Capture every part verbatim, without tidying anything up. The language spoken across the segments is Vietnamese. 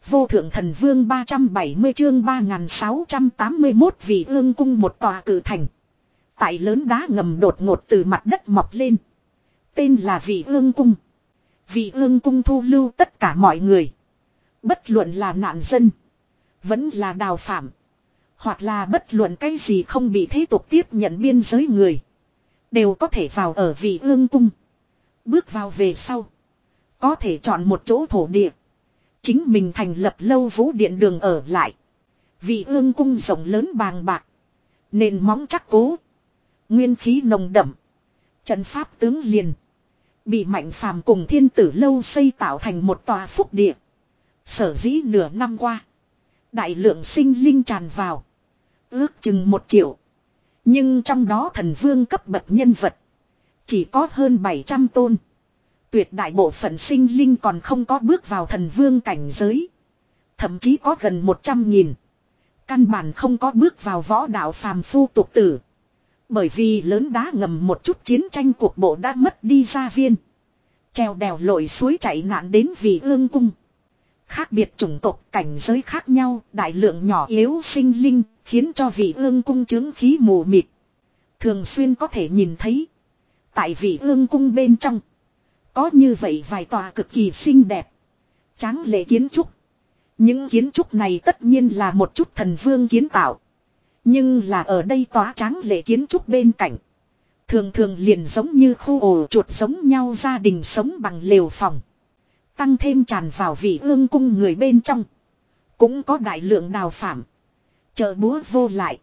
Vô thượng thần vương ba trăm bảy mươi chương ba nghìn sáu trăm tám mươi mốt Vị Ương cung một tòa cử thành. Tại lớn đá ngầm đột ngột từ mặt đất mọc lên. Tên là Vị Ương cung. Vị Ương cung thu lưu tất cả mọi người. Bất luận là nạn dân. Vẫn là đào phạm. Hoặc là bất luận cái gì không bị thế tục tiếp nhận biên giới người. Đều có thể vào ở Vị Ương cung. Bước vào về sau. Có thể chọn một chỗ thổ địa. Chính mình thành lập lâu vũ điện đường ở lại. Vị Ương cung rộng lớn bàng bạc. Nền móng chắc cố. Nguyên khí nồng đậm. Trận pháp tướng liền. Bị Mạnh Phàm cùng Thiên Tử lâu xây tạo thành một tòa phúc địa. Sở dĩ nửa năm qua. Đại lượng sinh linh tràn vào. Ước chừng một triệu. Nhưng trong đó thần vương cấp bậc nhân vật. Chỉ có hơn bảy trăm tôn. Tuyệt đại bộ phận sinh linh còn không có bước vào thần vương cảnh giới. Thậm chí có gần một trăm nghìn. Căn bản không có bước vào võ đạo phàm phu tục tử. Bởi vì lớn đá ngầm một chút chiến tranh cuộc bộ đã mất đi gia viên. Treo đèo lội suối chạy nạn đến Vị Ương cung. Khác biệt chủng tộc cảnh giới khác nhau, đại lượng nhỏ yếu sinh linh, khiến cho Vị Ương cung chứng khí mù mịt. Thường xuyên có thể nhìn thấy. Tại Vị Ương cung bên trong. Có như vậy vài tòa cực kỳ xinh đẹp. Tráng lệ kiến trúc. Những kiến trúc này tất nhiên là một chút thần vương kiến tạo. Nhưng là ở đây tòa tráng lệ kiến trúc bên cạnh. Thường thường liền giống như khu ổ chuột giống nhau gia đình sống bằng lều phòng. Tăng thêm tràn vào Vị Ương cung người bên trong. Cũng có đại lượng đào phạm. Chợ búa vô lại.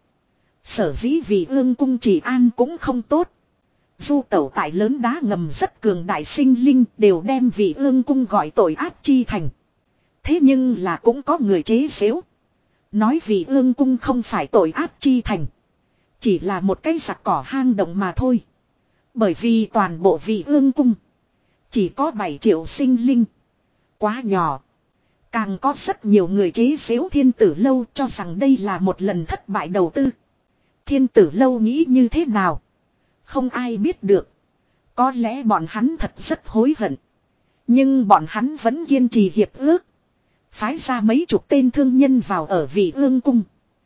Sở dĩ Vị Ương cung trị an cũng không tốt. Du tẩu tại lớn đá ngầm rất cường đại sinh linh đều đem Vị Ương cung gọi tội ác chi thành. Thế nhưng là cũng có người chế xếu. Nói Vị Ương cung không phải tội ác chi thành. Chỉ là một cái giặc cỏ hang động mà thôi. Bởi vì toàn bộ Vị Ương cung. Chỉ có bảy triệu sinh linh. Quá nhỏ. Càng có rất nhiều người chế xếu Thiên Tử lâu cho rằng đây là một lần thất bại đầu tư. Thiên Tử lâu nghĩ như thế nào? Không ai biết được. Có lẽ bọn hắn thật rất hối hận. Nhưng bọn hắn vẫn kiên trì hiệp ước. Phái ra mấy chục tên thương nhân vào ở Vị Ương cung.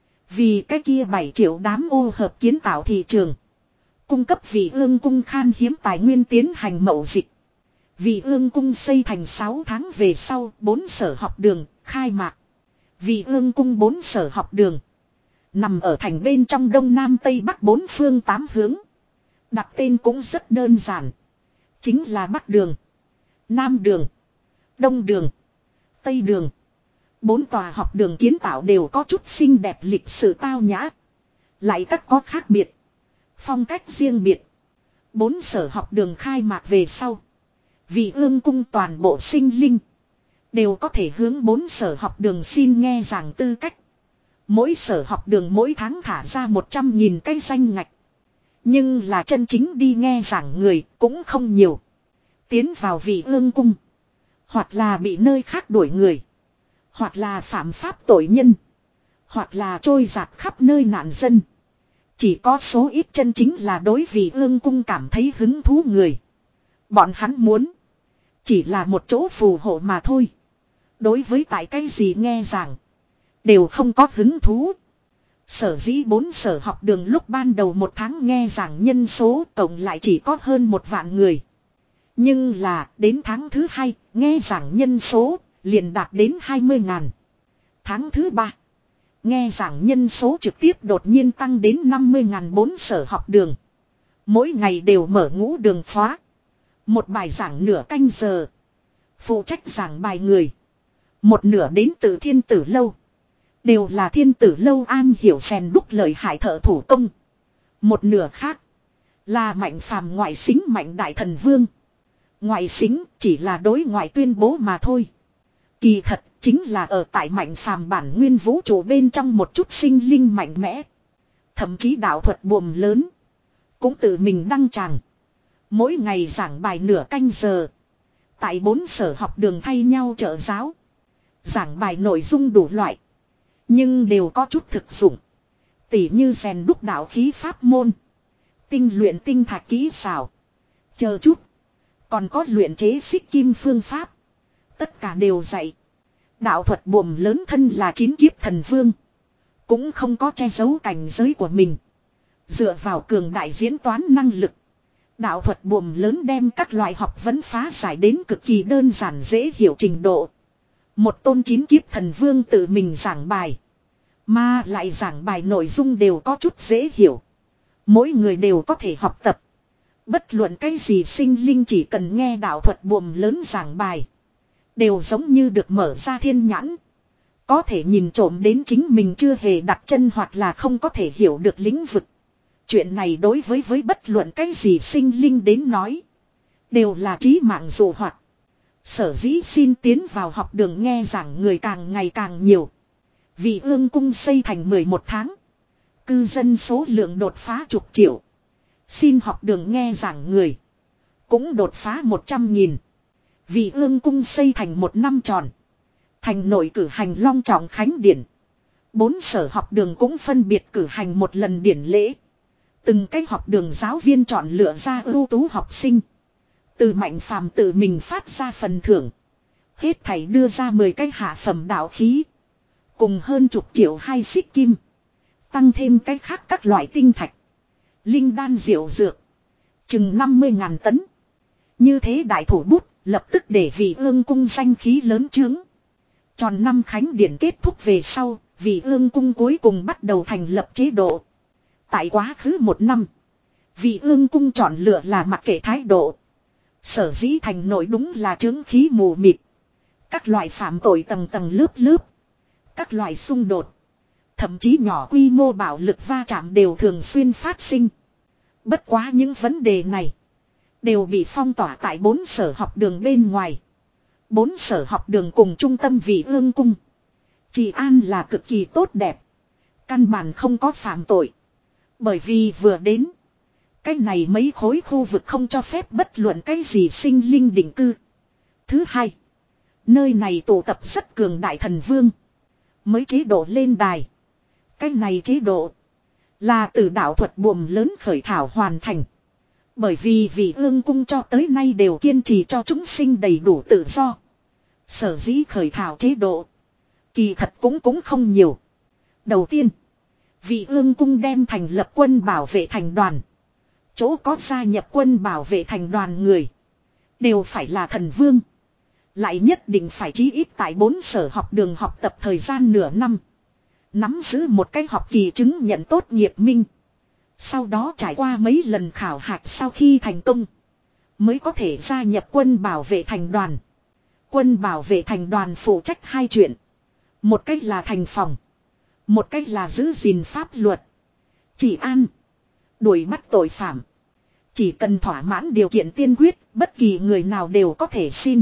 Vì cái kia bảy triệu đám ô hợp kiến tạo thị trường. Cung cấp Vị Ương cung khan hiếm tài nguyên tiến hành mậu dịch. Vị Ương cung xây thành sáu tháng về sau, bốn sở học đường, khai mạc. Vị Ương cung bốn sở học đường. Nằm ở thành bên trong đông nam tây bắc bốn phương tám hướng. Đặt tên cũng rất đơn giản. Chính là Bắc đường, Nam đường, Đông đường, Tây đường. Bốn tòa học đường kiến tạo đều có chút xinh đẹp lịch sự tao nhã. Lại các có khác biệt. Phong cách riêng biệt. Bốn sở học đường khai mạc về sau. Vị Ương cung toàn bộ sinh linh. Đều có thể hướng bốn sở học đường xin nghe giảng tư cách. Mỗi sở học đường mỗi tháng thả ra một trăm nghìn cái danh ngạch. Nhưng là chân chính đi nghe giảng người cũng không nhiều. Tiến vào Vị Ương cung. Hoặc là bị nơi khác đuổi người. Hoặc là phạm pháp tội nhân. Hoặc là trôi giạt khắp nơi nạn dân. Chỉ có số ít chân chính là đối Vị Ương cung cảm thấy hứng thú người. Bọn hắn muốn. Chỉ là một chỗ phù hộ mà thôi. Đối với tại cái gì nghe giảng. Đều không có hứng thú. Sở dĩ bốn sở học đường lúc ban đầu một tháng nghe giảng nhân số cộng lại chỉ có hơn một vạn người. Nhưng là đến tháng thứ hai nghe giảng nhân số liền đạt đến hai mươi ngàn. Tháng thứ ba nghe giảng nhân số trực tiếp đột nhiên tăng đến năm mươi ngàn bốn sở học đường. Mỗi ngày đều mở ngũ đường khóa. Một bài giảng nửa canh giờ. Phụ trách giảng bài người. Một nửa đến từ Thiên Tử lâu. Đều là Thiên Tử lâu an hiểu rèn đúc lợi hại thợ thủ công. Một nửa khác. Là Mạnh Phàm ngoại xính Mạnh Đại Thần Vương. Ngoại xính chỉ là đối ngoại tuyên bố mà thôi. Kỳ thật chính là ở tại Mạnh Phàm bản nguyên vũ trụ bên trong một chút sinh linh mạnh mẽ. Thậm chí đạo thuật buồm lớn. Cũng tự mình đăng tràng. Mỗi ngày giảng bài nửa canh giờ. Tại bốn sở học đường thay nhau trợ giáo. Giảng bài nội dung đủ loại. Nhưng đều có chút thực dụng. Tỉ như rèn đúc đạo khí pháp môn. Tinh luyện tinh thạch kỹ xảo. Chờ chút. Còn có luyện chế xích kim phương pháp. Tất cả đều dạy. Đạo thuật buồm lớn thân là chín kiếp thần vương. Cũng không có che giấu cảnh giới của mình. Dựa vào cường đại diễn toán năng lực. Đạo thuật buồm lớn đem các loại học vấn phá giải đến cực kỳ đơn giản dễ hiểu trình độ. Một tôn chín kiếp thần vương tự mình giảng bài. Mà lại giảng bài nội dung đều có chút dễ hiểu. Mỗi người đều có thể học tập. Bất luận cái gì sinh linh chỉ cần nghe đạo thuật buồm lớn giảng bài. Đều giống như được mở ra thiên nhãn. Có thể nhìn trộm đến chính mình chưa hề đặt chân hoặc là không có thể hiểu được lĩnh vực. Chuyện này đối với với bất luận cái gì sinh linh đến nói. Đều là trí mạng dụ hoạt. Sở dĩ xin tiến vào học đường nghe giảng người càng ngày càng nhiều. Vì ương cung xây thành mười một tháng. Cư dân số lượng đột phá chục triệu. Xin học đường nghe giảng người. Cũng đột phá một trăm nghìn. Vì ương cung xây thành một năm tròn. Thành nội cử hành long trọng khánh điển. Bốn sở học đường cũng phân biệt cử hành một lần điển lễ. Từng cái học đường giáo viên chọn lựa ra ưu tú học sinh. Từ mạnh phàm tự mình phát ra phần thưởng. Hết thảy đưa ra mười cái hạ phẩm đạo khí. Cùng hơn chục triệu hai xích kim. Tăng thêm cái khác các loại tinh thạch. Linh đan diệu dược. Chừng năm mươi ngàn tấn. Như thế đại thủ bút lập tức để vị ương cung danh khí lớn chướng. Tròn năm khánh điển kết thúc về sau. Vị ương cung cuối cùng bắt đầu thành lập chế độ. Tại quá khứ một năm. Vị ương cung chọn lựa là mặc kệ thái độ. Sở dĩ thành nội đúng là chứng khí mù mịt. Các loại phạm tội tầng tầng lớp lớp. Các loại xung đột. Thậm chí nhỏ quy mô bạo lực va chạm đều thường xuyên phát sinh. Bất quá những vấn đề này. Đều bị phong tỏa tại bốn sở học đường bên ngoài. Bốn sở học đường cùng trung tâm Vị ương cung. Trị an là cực kỳ tốt đẹp. Căn bản không có phạm tội. Bởi vì vừa đến. Cái này mấy khối khu vực không cho phép bất luận cái gì sinh linh định cư. Thứ hai. Nơi này tụ tập rất cường đại thần vương. Mới chế độ lên đài. Cái này chế độ. Là từ đạo thuật buồm lớn khởi thảo hoàn thành. Bởi vì Vị ương cung cho tới nay đều kiên trì cho chúng sinh đầy đủ tự do. Sở dĩ khởi thảo chế độ. Kỳ thật cũng cũng không nhiều. Đầu tiên. Vị ương cung đem thành lập quân bảo vệ thành đoàn. Chỗ có gia nhập quân bảo vệ thành đoàn người. Đều phải là thần vương. Lại nhất định phải chí ít tại bốn sở học đường học tập thời gian nửa năm. Nắm giữ một cái học kỳ chứng nhận tốt nghiệp minh. Sau đó trải qua mấy lần khảo hạch sau khi thành công. Mới có thể gia nhập quân bảo vệ thành đoàn. Quân bảo vệ thành đoàn phụ trách hai chuyện. Một cách là thành phòng. Một cách là giữ gìn pháp luật. Trị an. Đuổi bắt tội phạm. Chỉ cần thỏa mãn điều kiện tiên quyết, bất kỳ người nào đều có thể xin.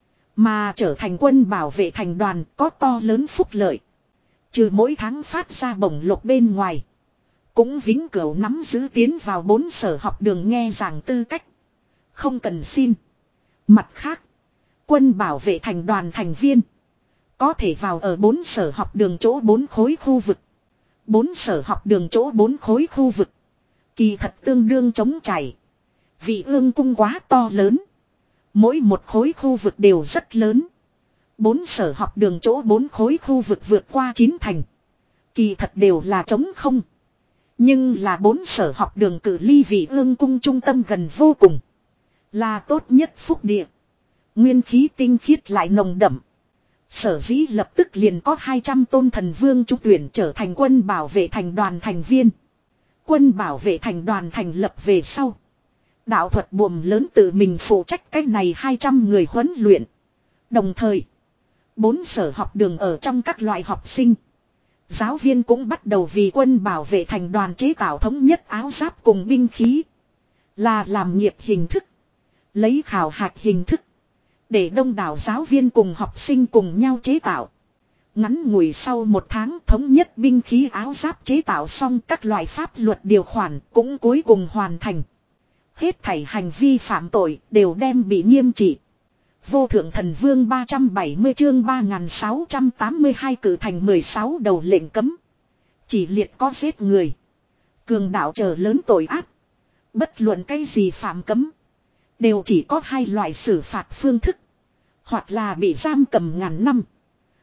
Mà trở thành quân bảo vệ thành đoàn có to lớn phúc lợi. Trừ mỗi tháng phát ra bổng lộc bên ngoài. Cũng vĩnh cửu nắm giữ tiến vào bốn sở học đường nghe giảng tư cách. Không cần xin. Mặt khác. Quân bảo vệ thành đoàn thành viên. Có thể vào ở bốn sở học đường chỗ bốn khối khu vực. Bốn sở học đường chỗ bốn khối khu vực. Kỳ thật tương đương chống chảy. Vị ương cung quá to lớn. Mỗi một khối khu vực đều rất lớn. Bốn sở học đường chỗ bốn khối khu vực vượt qua chín thành. Kỳ thật đều là trống không. Nhưng là bốn sở học đường cử ly Vị ương cung trung tâm gần vô cùng. Là tốt nhất phúc địa. Nguyên khí tinh khiết lại nồng đậm. Sở dĩ lập tức liền có hai trăm tôn thần vương trúng tuyển trở thành quân bảo vệ thành đoàn thành viên. Quân bảo vệ thành đoàn thành lập về sau. Đạo thuật buồm lớn tự mình phụ trách cách này hai trăm người huấn luyện. Đồng thời, bốn sở học đường ở trong các loại học sinh. Giáo viên cũng bắt đầu vì quân bảo vệ thành đoàn chế tạo thống nhất áo giáp cùng binh khí. Là làm nghiệp hình thức. Lấy khảo hạch hình thức. Để đông đảo giáo viên cùng học sinh cùng nhau chế tạo. Ngắn ngủi sau một tháng thống nhất binh khí áo giáp chế tạo xong các loại pháp luật điều khoản cũng cuối cùng hoàn thành. Hết thảy hành vi phạm tội đều đem bị nghiêm trị. Vô thượng thần vương ba trăm bảy mươi chương ba nghìn sáu trăm tám mươi hai cử thành mười sáu đầu lệnh cấm. Chỉ liệt có giết người. Cường đạo trở lớn tội ác. Bất luận cái gì phạm cấm. Đều chỉ có hai loại xử phạt phương thức. Hoặc là bị giam cầm ngàn năm.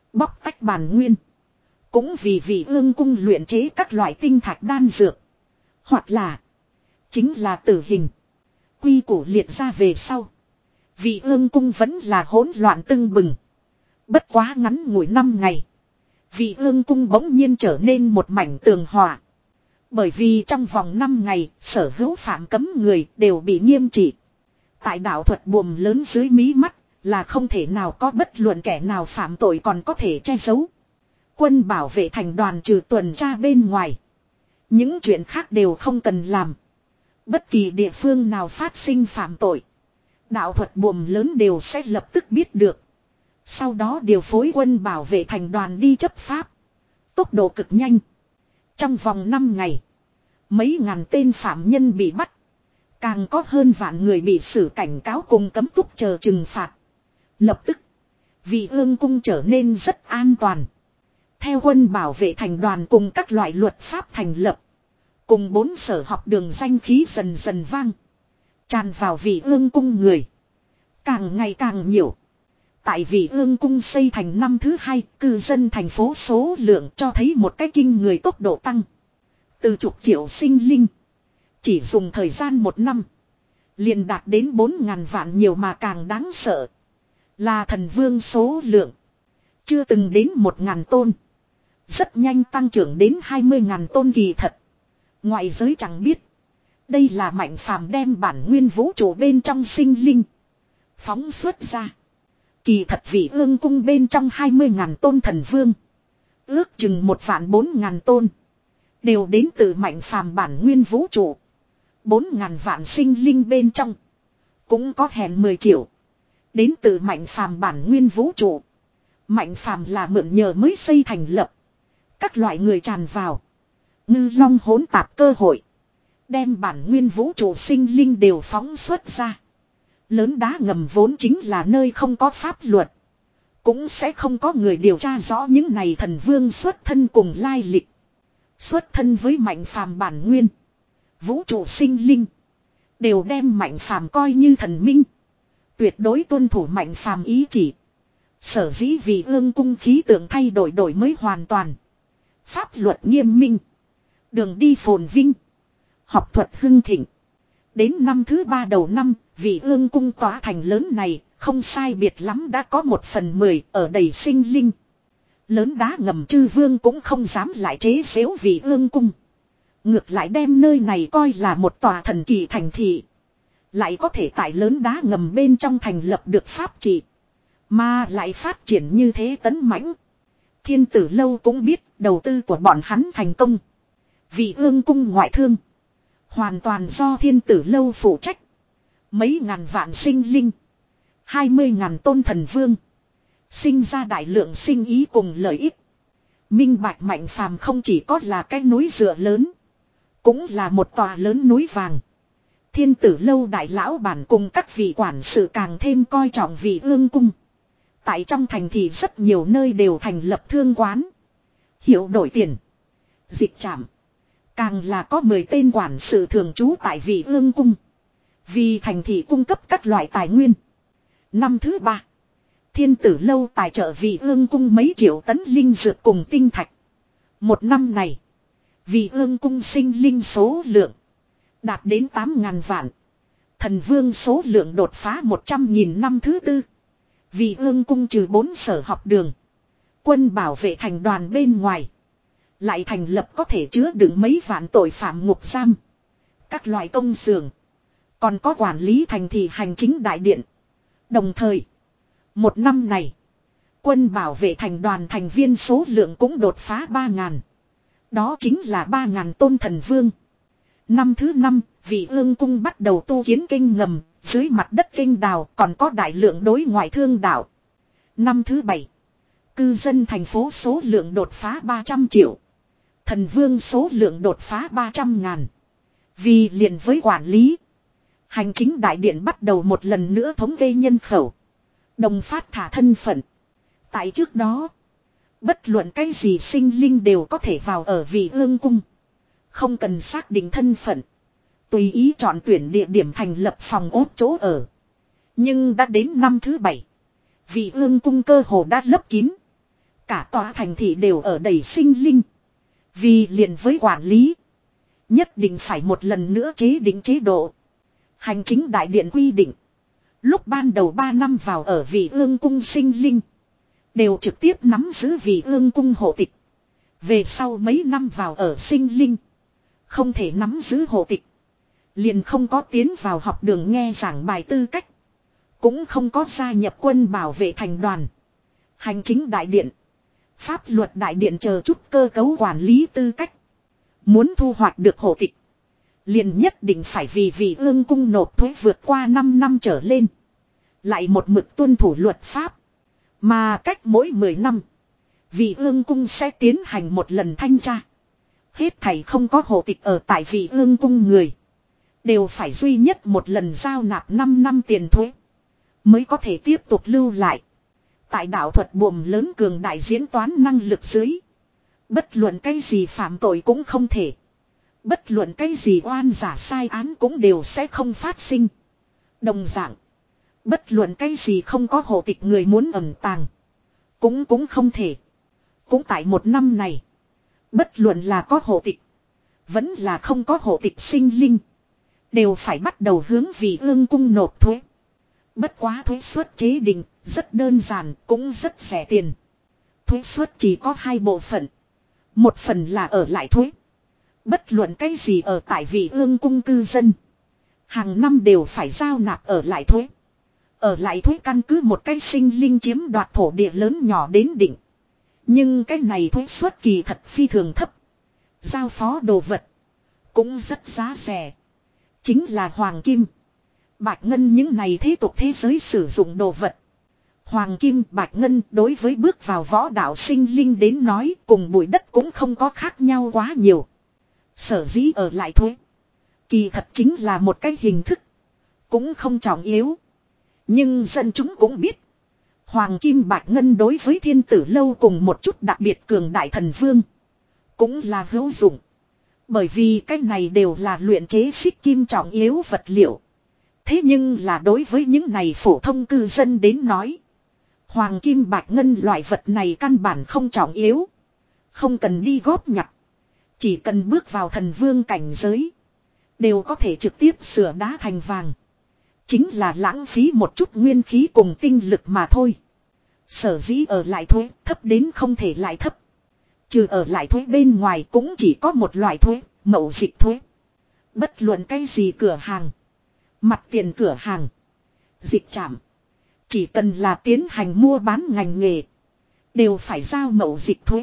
Bóc tách bản nguyên. Cũng vì vị ương cung luyện chế các loại tinh thạch đan dược. Hoặc là. Chính là tử hình. Quy củ liệt ra về sau. Vị ương cung vẫn là hỗn loạn tưng bừng. Bất quá ngắn ngủi năm ngày. Vị ương cung bỗng nhiên trở nên một mảnh tường hòa. Bởi vì trong vòng năm ngày, sở hữu phạm cấm người đều bị nghiêm trị. Tại đạo thuật buồm lớn dưới mí mắt, là không thể nào có bất luận kẻ nào phạm tội còn có thể che giấu. Quân bảo vệ thành đoàn trừ tuần tra bên ngoài. Những chuyện khác đều không cần làm. Bất kỳ địa phương nào phát sinh phạm tội. Đạo thuật buồm lớn đều sẽ lập tức biết được. Sau đó điều phối quân bảo vệ thành đoàn đi chấp pháp. Tốc độ cực nhanh. Trong vòng năm ngày. Mấy ngàn tên phạm nhân bị bắt. Càng có hơn vạn người bị xử cảnh cáo cùng cấm túc chờ trừng phạt. Lập tức. Vị ương cung trở nên rất an toàn. Theo quân bảo vệ thành đoàn cùng các loại luật pháp thành lập. Cùng bốn sở học đường danh khí dần dần vang. Tràn vào vị ương cung người. Càng ngày càng nhiều. Tại vị ương cung xây thành năm thứ hai, cư dân thành phố số lượng cho thấy một cái kinh người tốc độ tăng. Từ chục triệu sinh linh. Chỉ dùng thời gian một năm. Liền đạt đến bốn ngàn vạn nhiều mà càng đáng sợ. Là thần vương số lượng. Chưa từng đến một ngàn tôn. Rất nhanh tăng trưởng đến hai mươi ngàn tôn kỳ thật. Ngoại giới chẳng biết. Đây là mạnh phàm đem bản nguyên vũ trụ bên trong sinh linh. Phóng xuất ra. Kỳ thật vị ương cung bên trong hai mươi ngàn tôn thần vương. Ước chừng một vạn bốn ngàn tôn. Đều đến từ mạnh phàm bản nguyên vũ trụ. Bốn ngàn vạn sinh linh bên trong. Cũng có hèn mười triệu. Đến từ mạnh phàm bản nguyên vũ trụ. Mạnh phàm là mượn nhờ mới xây thành lập. Các loại người tràn vào. Ngư long hỗn tạp cơ hội. Đem bản nguyên vũ trụ sinh linh đều phóng xuất ra. Lớn đá ngầm vốn chính là nơi không có pháp luật. Cũng sẽ không có người điều tra rõ những này thần vương xuất thân cùng lai lịch. Xuất thân với mạnh phàm bản nguyên. Vũ trụ sinh linh. Đều đem mạnh phàm coi như thần minh. Tuyệt đối tuân thủ mạnh phàm ý chỉ. Sở dĩ vì ương cung khí tượng thay đổi đổi mới hoàn toàn. Pháp luật nghiêm minh. Đường đi phồn vinh. Học thuật hưng thịnh. Đến năm thứ ba đầu năm, vì ương cung tỏa thành lớn này, không sai biệt lắm đã có một phần mười ở đầy sinh linh. Lớn đá ngầm chư vương cũng không dám lại chế xếu vì ương cung. Ngược lại đem nơi này coi là một tòa thần kỳ thành thị. Lại có thể tại lớn đá ngầm bên trong thành lập được pháp trị. Mà lại phát triển như thế tấn mãnh. Thiên tử lâu cũng biết đầu tư của bọn hắn thành công. Vì ương cung ngoại thương. Hoàn toàn do thiên tử lâu phụ trách. Mấy ngàn vạn sinh linh. Hai mươi ngàn tôn thần vương. Sinh ra đại lượng sinh ý cùng lợi ích. Minh bạch mạnh phàm không chỉ có là cái núi dựa lớn. Cũng là một tòa lớn núi vàng. Thiên tử lâu đại lão bản cùng các vị quản sự càng thêm coi trọng vị ương cung. Tại trong thành thì rất nhiều nơi đều thành lập thương quán. Hiểu đổi tiền. Dịch trạm. Càng là có mười tên quản sự thường trú tại vị ương cung. Vì thành thị cung cấp các loại tài nguyên. Năm thứ ba. Thiên tử lâu tài trợ vị ương cung mấy triệu tấn linh dược cùng tinh thạch. Một năm này. Vị ương cung sinh linh số lượng. Đạt đến tám ngàn vạn. Thần vương số lượng đột phá một trăm nghìn năm thứ tư. Vị ương cung trừ bốn sở học đường. Quân bảo vệ thành đoàn bên ngoài. Lại thành lập có thể chứa đựng mấy vạn tội phạm ngục giam. Các loại công xưởng. Còn có quản lý thành thị hành chính đại điện. Đồng thời. Một năm này. Quân bảo vệ thành đoàn thành viên số lượng cũng đột phá ba ngàn. Đó chính là ba ngàn tôn thần vương. Năm thứ năm, vị ương cung bắt đầu tu kiến kênh ngầm. Dưới mặt đất kênh đào còn có đại lượng đối ngoại thương đảo. Năm thứ bảy. Cư dân thành phố số lượng đột phá ba trăm triệu. Thần vương số lượng đột phá ba trăm ngàn. Vì liền với quản lý. Hành chính đại điện bắt đầu một lần nữa thống kê nhân khẩu. Đồng phát thả thân phận. Tại trước đó. Bất luận cái gì sinh linh đều có thể vào ở vị ương cung. Không cần xác định thân phận. Tùy ý chọn tuyển địa điểm thành lập phòng ốt chỗ ở. Nhưng đã đến năm thứ bảy. Vị ương cung cơ hồ đã lấp kín. Cả tòa thành thị đều ở đầy sinh linh. Vì liền với quản lý. Nhất định phải một lần nữa chế định chế độ. Hành chính đại điện quy định. Lúc ban đầu ba năm vào ở Vị Ương cung sinh linh. Đều trực tiếp nắm giữ Vị Ương cung hộ tịch. Về sau mấy năm vào ở sinh linh. Không thể nắm giữ hộ tịch. Liền không có tiến vào học đường nghe giảng bài tư cách. Cũng không có gia nhập quân bảo vệ thành đoàn. Hành chính đại điện. Pháp luật đại điện chờ chút cơ cấu quản lý tư cách. Muốn thu hoạch được hộ tịch. Liền nhất định phải vì Vị Ương cung nộp thuế vượt qua năm năm trở lên. Lại một mực tuân thủ luật pháp. Mà cách mỗi mười năm. Vị Ương cung sẽ tiến hành một lần thanh tra. Hết thảy không có hộ tịch ở tại Vị Ương cung người. Đều phải duy nhất một lần giao nạp năm năm tiền thuế. Mới có thể tiếp tục lưu lại. Tại đạo thuật buồm lớn cường đại diễn toán năng lực dưới. Bất luận cái gì phạm tội cũng không thể. Bất luận cái gì oan giả sai án cũng đều sẽ không phát sinh. Đồng dạng. Bất luận cái gì không có hộ tịch người muốn ẩn tàng. Cũng cũng không thể. Cũng tại một năm này. Bất luận là có hộ tịch. Vẫn là không có hộ tịch sinh linh. Đều phải bắt đầu hướng Vị Ương cung nộp thuế. Bất quá thuế suất chế định. Rất đơn giản cũng rất rẻ tiền. Thuế suất chỉ có hai bộ phận. Một phần là ở lại thuế. Bất luận cái gì ở tại Vị Ương cung cư dân. Hàng năm đều phải giao nạp ở lại thuế. Ở lại thuế căn cứ một cái sinh linh chiếm đoạt thổ địa lớn nhỏ đến đỉnh. Nhưng cái này thuế suất kỳ thật phi thường thấp. Giao phó đồ vật. Cũng rất giá rẻ. Chính là hoàng kim. Bạch ngân những này thế tục thế giới sử dụng đồ vật. Hoàng kim bạch ngân đối với bước vào võ đạo sinh linh đến nói cùng bụi đất cũng không có khác nhau quá nhiều. Sở dĩ ở lại thuế. Kỳ thật chính là một cái hình thức. Cũng không trọng yếu. Nhưng dân chúng cũng biết. Hoàng kim bạch ngân đối với thiên tử lâu cùng một chút đặc biệt cường đại thần vương. Cũng là hữu dụng. Bởi vì cái này đều là luyện chế xích kim trọng yếu vật liệu. Thế nhưng là đối với những này phổ thông cư dân đến nói. Hoàng kim bạch ngân loại vật này căn bản không trọng yếu. Không cần đi góp nhặt. Chỉ cần bước vào thần vương cảnh giới. Đều có thể trực tiếp sửa đá thành vàng. Chính là lãng phí một chút nguyên khí cùng tinh lực mà thôi. Sở dĩ ở lại thuế thấp đến không thể lại thấp. Trừ ở lại thuế bên ngoài cũng chỉ có một loại thuế, mậu dịch thuế. Bất luận cái gì cửa hàng. Mặt tiền cửa hàng. Dịch trạm. Chỉ cần là tiến hành mua bán ngành nghề. Đều phải giao mậu dịch thuế.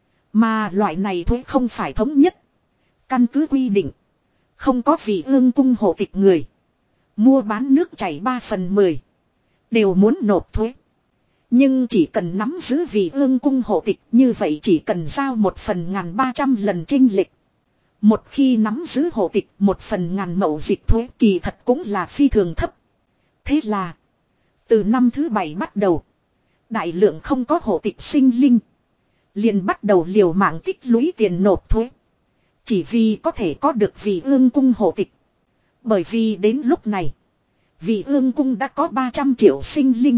Mà loại này thuế không phải thống nhất. Căn cứ quy định. Không có Vị Ương cung hộ tịch người. Mua bán nước chảy ba phần mười. Đều muốn nộp thuế. Nhưng chỉ cần nắm giữ Vị Ương cung hộ tịch như vậy chỉ cần giao một phần ngàn ba trăm lần chênh lệch. Một khi nắm giữ hộ tịch một phần ngàn mậu dịch thuế kỳ thật cũng là phi thường thấp. Thế là. Từ năm thứ bảy bắt đầu. Đại lượng không có hộ tịch sinh linh. Liền bắt đầu liều mạng tích lũy tiền nộp thuế. Chỉ vì có thể có được Vị Ương cung hộ tịch. Bởi vì đến lúc này. Vị Ương cung đã có ba trăm triệu sinh linh.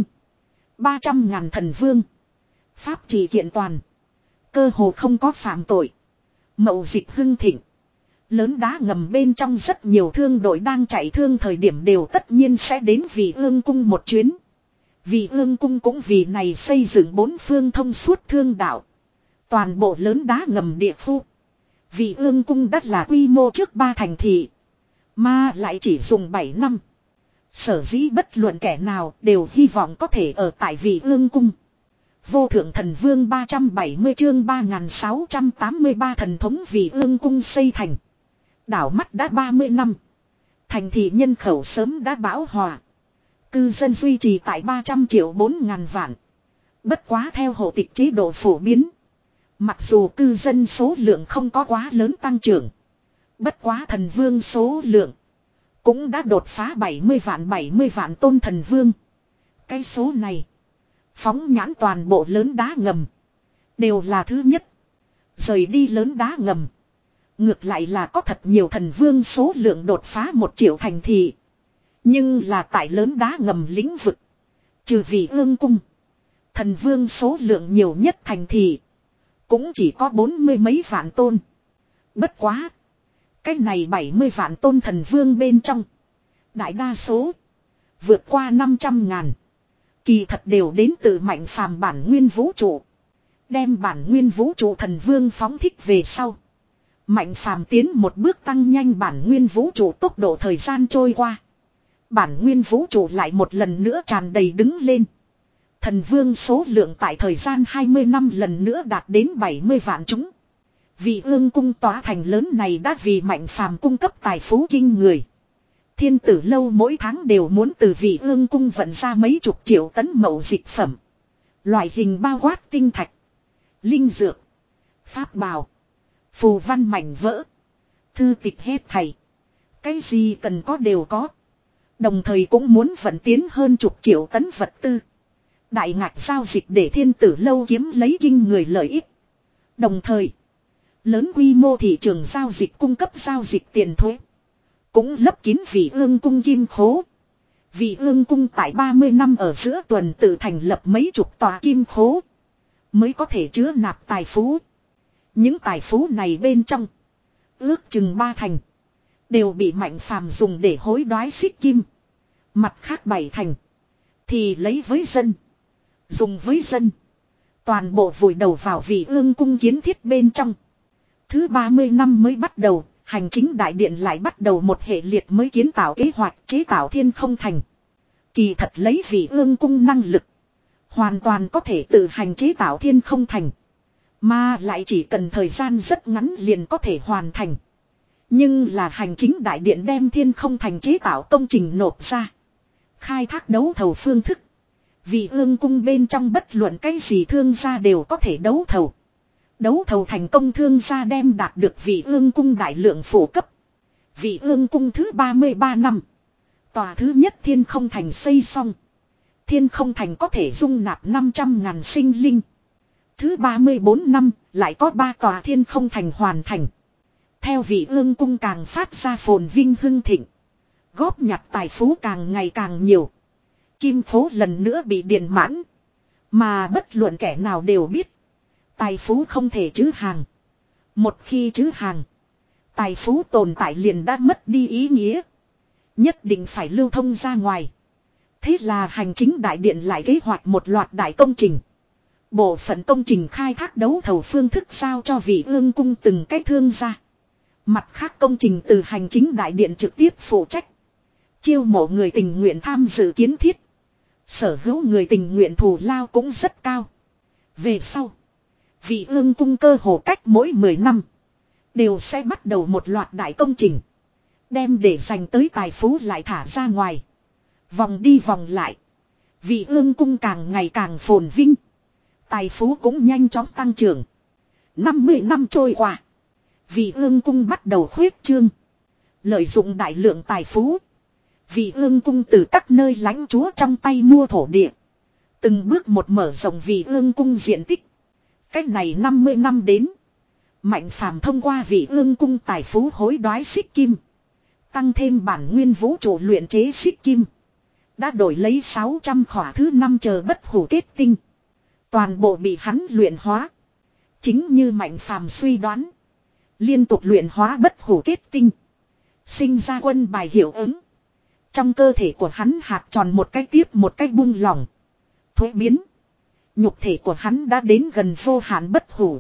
ba trăm ngàn thần vương. Pháp trị kiện toàn. Cơ hồ không có phạm tội. Mậu dịch hưng thịnh. Lớn đá ngầm bên trong rất nhiều thương đội đang chạy thương thời điểm đều tất nhiên sẽ đến Vị Ương cung một chuyến. Vị Ương cung cũng vì này xây dựng bốn phương thông suốt thương đạo. Toàn bộ lớn đá ngầm địa khu. Vị Ương cung đất là quy mô trước ba thành thị. Mà lại chỉ dùng bảy năm. Sở dĩ bất luận kẻ nào đều hy vọng có thể ở tại Vị Ương cung. Vô thượng thần vương ba trăm bảy mươi chương ba nghìn sáu trăm tám mươi ba thần thống Vị Ương cung xây thành. Đảo mắt đã ba mươi năm. Thành thị nhân khẩu sớm đã bão hòa. Cư dân duy trì tại ba trăm triệu bốn ngàn vạn. Bất quá theo hộ tịch chế độ phổ biến. Mặc dù cư dân số lượng không có quá lớn tăng trưởng. Bất quá thần vương số lượng. Cũng đã đột phá bảy mươi vạn bảy mươi vạn tôn thần vương. Cái số này. Phóng nhãn toàn bộ lớn đá ngầm. Đều là thứ nhất. Rời đi lớn đá ngầm. Ngược lại là có thật nhiều thần vương số lượng đột phá một triệu thành thị. Nhưng là tại lớn đá ngầm lĩnh vực. Trừ Vị Ương cung. Thần vương số lượng nhiều nhất thành thị. Cũng chỉ có bốn mươi mấy vạn tôn. Bất quá. Cái này bảy mươi vạn tôn thần vương bên trong. Đại đa số. Vượt qua năm trăm ngàn. Kỳ thật đều đến từ mạnh phàm bản nguyên vũ trụ. Đem bản nguyên vũ trụ thần vương phóng thích về sau. Mạnh phàm tiến một bước tăng nhanh bản nguyên vũ trụ tốc độ thời gian trôi qua. Bản nguyên vũ trụ lại một lần nữa tràn đầy đứng lên. Thần vương số lượng tại thời gian hai mươi năm lần nữa đạt đến bảy mươi vạn chúng. Vì ương cung tỏa thành lớn này đã vì mạnh phàm cung cấp tài phú kinh người. Thiên tử lâu mỗi tháng đều muốn từ vị ương cung vận ra mấy chục triệu tấn mậu dịch phẩm. Loại hình bao quát tinh thạch, linh dược, pháp bào, phù văn mảnh vỡ, thư tịch hết thảy. Cái gì cần có đều có. Đồng thời cũng muốn vận tiến hơn chục triệu tấn vật tư. Đại ngạch giao dịch để thiên tử lâu kiếm lấy kinh người lợi ích. Đồng thời, lớn quy mô thị trường giao dịch cung cấp giao dịch tiền thuế. Cũng lấp kín vị ương cung kim khố. Vị ương cung tại ba mươi năm ở giữa tuần tự thành lập mấy chục tòa kim khố. Mới có thể chứa nạp tài phú. Những tài phú này bên trong. Ước chừng ba thành. Đều bị mạnh phàm dùng để hối đoái xích kim. Mặt khác bảy thành. Thì lấy với dân. Dùng với dân. Toàn bộ vùi đầu vào vị ương cung kiến thiết bên trong. Thứ ba mươi năm mới bắt đầu. Hành chính đại điện lại bắt đầu một hệ liệt mới kiến tạo kế hoạch chế tạo thiên không thành. Kỳ thật lấy vị ương cung năng lực. Hoàn toàn có thể tự hành chế tạo thiên không thành. Mà lại chỉ cần thời gian rất ngắn liền có thể hoàn thành. Nhưng là hành chính đại điện đem thiên không thành chế tạo công trình nộp ra. Khai thác đấu thầu phương thức. Vị ương cung bên trong bất luận cái gì thương gia đều có thể đấu thầu. Đấu thầu thành công thương gia đem đạt được vị ương cung đại lượng phổ cấp. Vị ương cung thứ ba mươi ba năm. Tòa thứ nhất thiên không thành xây xong. Thiên không thành có thể dung nạp năm trăm ngàn sinh linh. Thứ ba mươi bốn năm lại có ba tòa thiên không thành hoàn thành. Theo vị ương cung càng phát ra phồn vinh hưng thịnh. Góp nhặt tài phú càng ngày càng nhiều. Kim phố lần nữa bị điền mãn. Mà bất luận kẻ nào đều biết. Tài phú không thể trữ hàng. Một khi trữ hàng. Tài phú tồn tại liền đã mất đi ý nghĩa. Nhất định phải lưu thông ra ngoài. Thế là hành chính đại điện lại kế hoạch một loạt đại công trình. Bộ phận công trình khai thác đấu thầu phương thức giao cho vị ương cung từng cái thương gia. Mặt khác công trình từ hành chính đại điện trực tiếp phụ trách. Chiêu mộ người tình nguyện tham dự kiến thiết. Sở hữu người tình nguyện thù lao cũng rất cao. Về sau. Vị ương cung cơ hồ cách mỗi mười năm. Đều sẽ bắt đầu một loạt đại công trình. Đem để dành tới tài phú lại thả ra ngoài. Vòng đi vòng lại. Vị ương cung càng ngày càng phồn vinh. Tài phú cũng nhanh chóng tăng trưởng. năm mươi năm trôi qua. Vị ương cung bắt đầu khuyết trương. Lợi dụng đại lượng tài phú. Vị ương cung từ các nơi lãnh chúa trong tay mua thổ địa. Từng bước một mở rộng vị ương cung diện tích. Cách này năm mươi năm đến. Mạnh phàm thông qua vị ương cung tài phú hối đoái xích kim. Tăng thêm bản nguyên vũ trụ luyện chế xích kim. Đã đổi lấy sáu trăm khỏa thứ năm chờ bất hủ kết tinh. Toàn bộ bị hắn luyện hóa. Chính như mạnh phàm suy đoán. Liên tục luyện hóa bất hủ kết tinh. Sinh ra quân bài hiệu ứng. Trong cơ thể của hắn hạt tròn một cái tiếp một cái bung lỏng. Thuế biến. Nhục thể của hắn đã đến gần vô hạn bất hủ.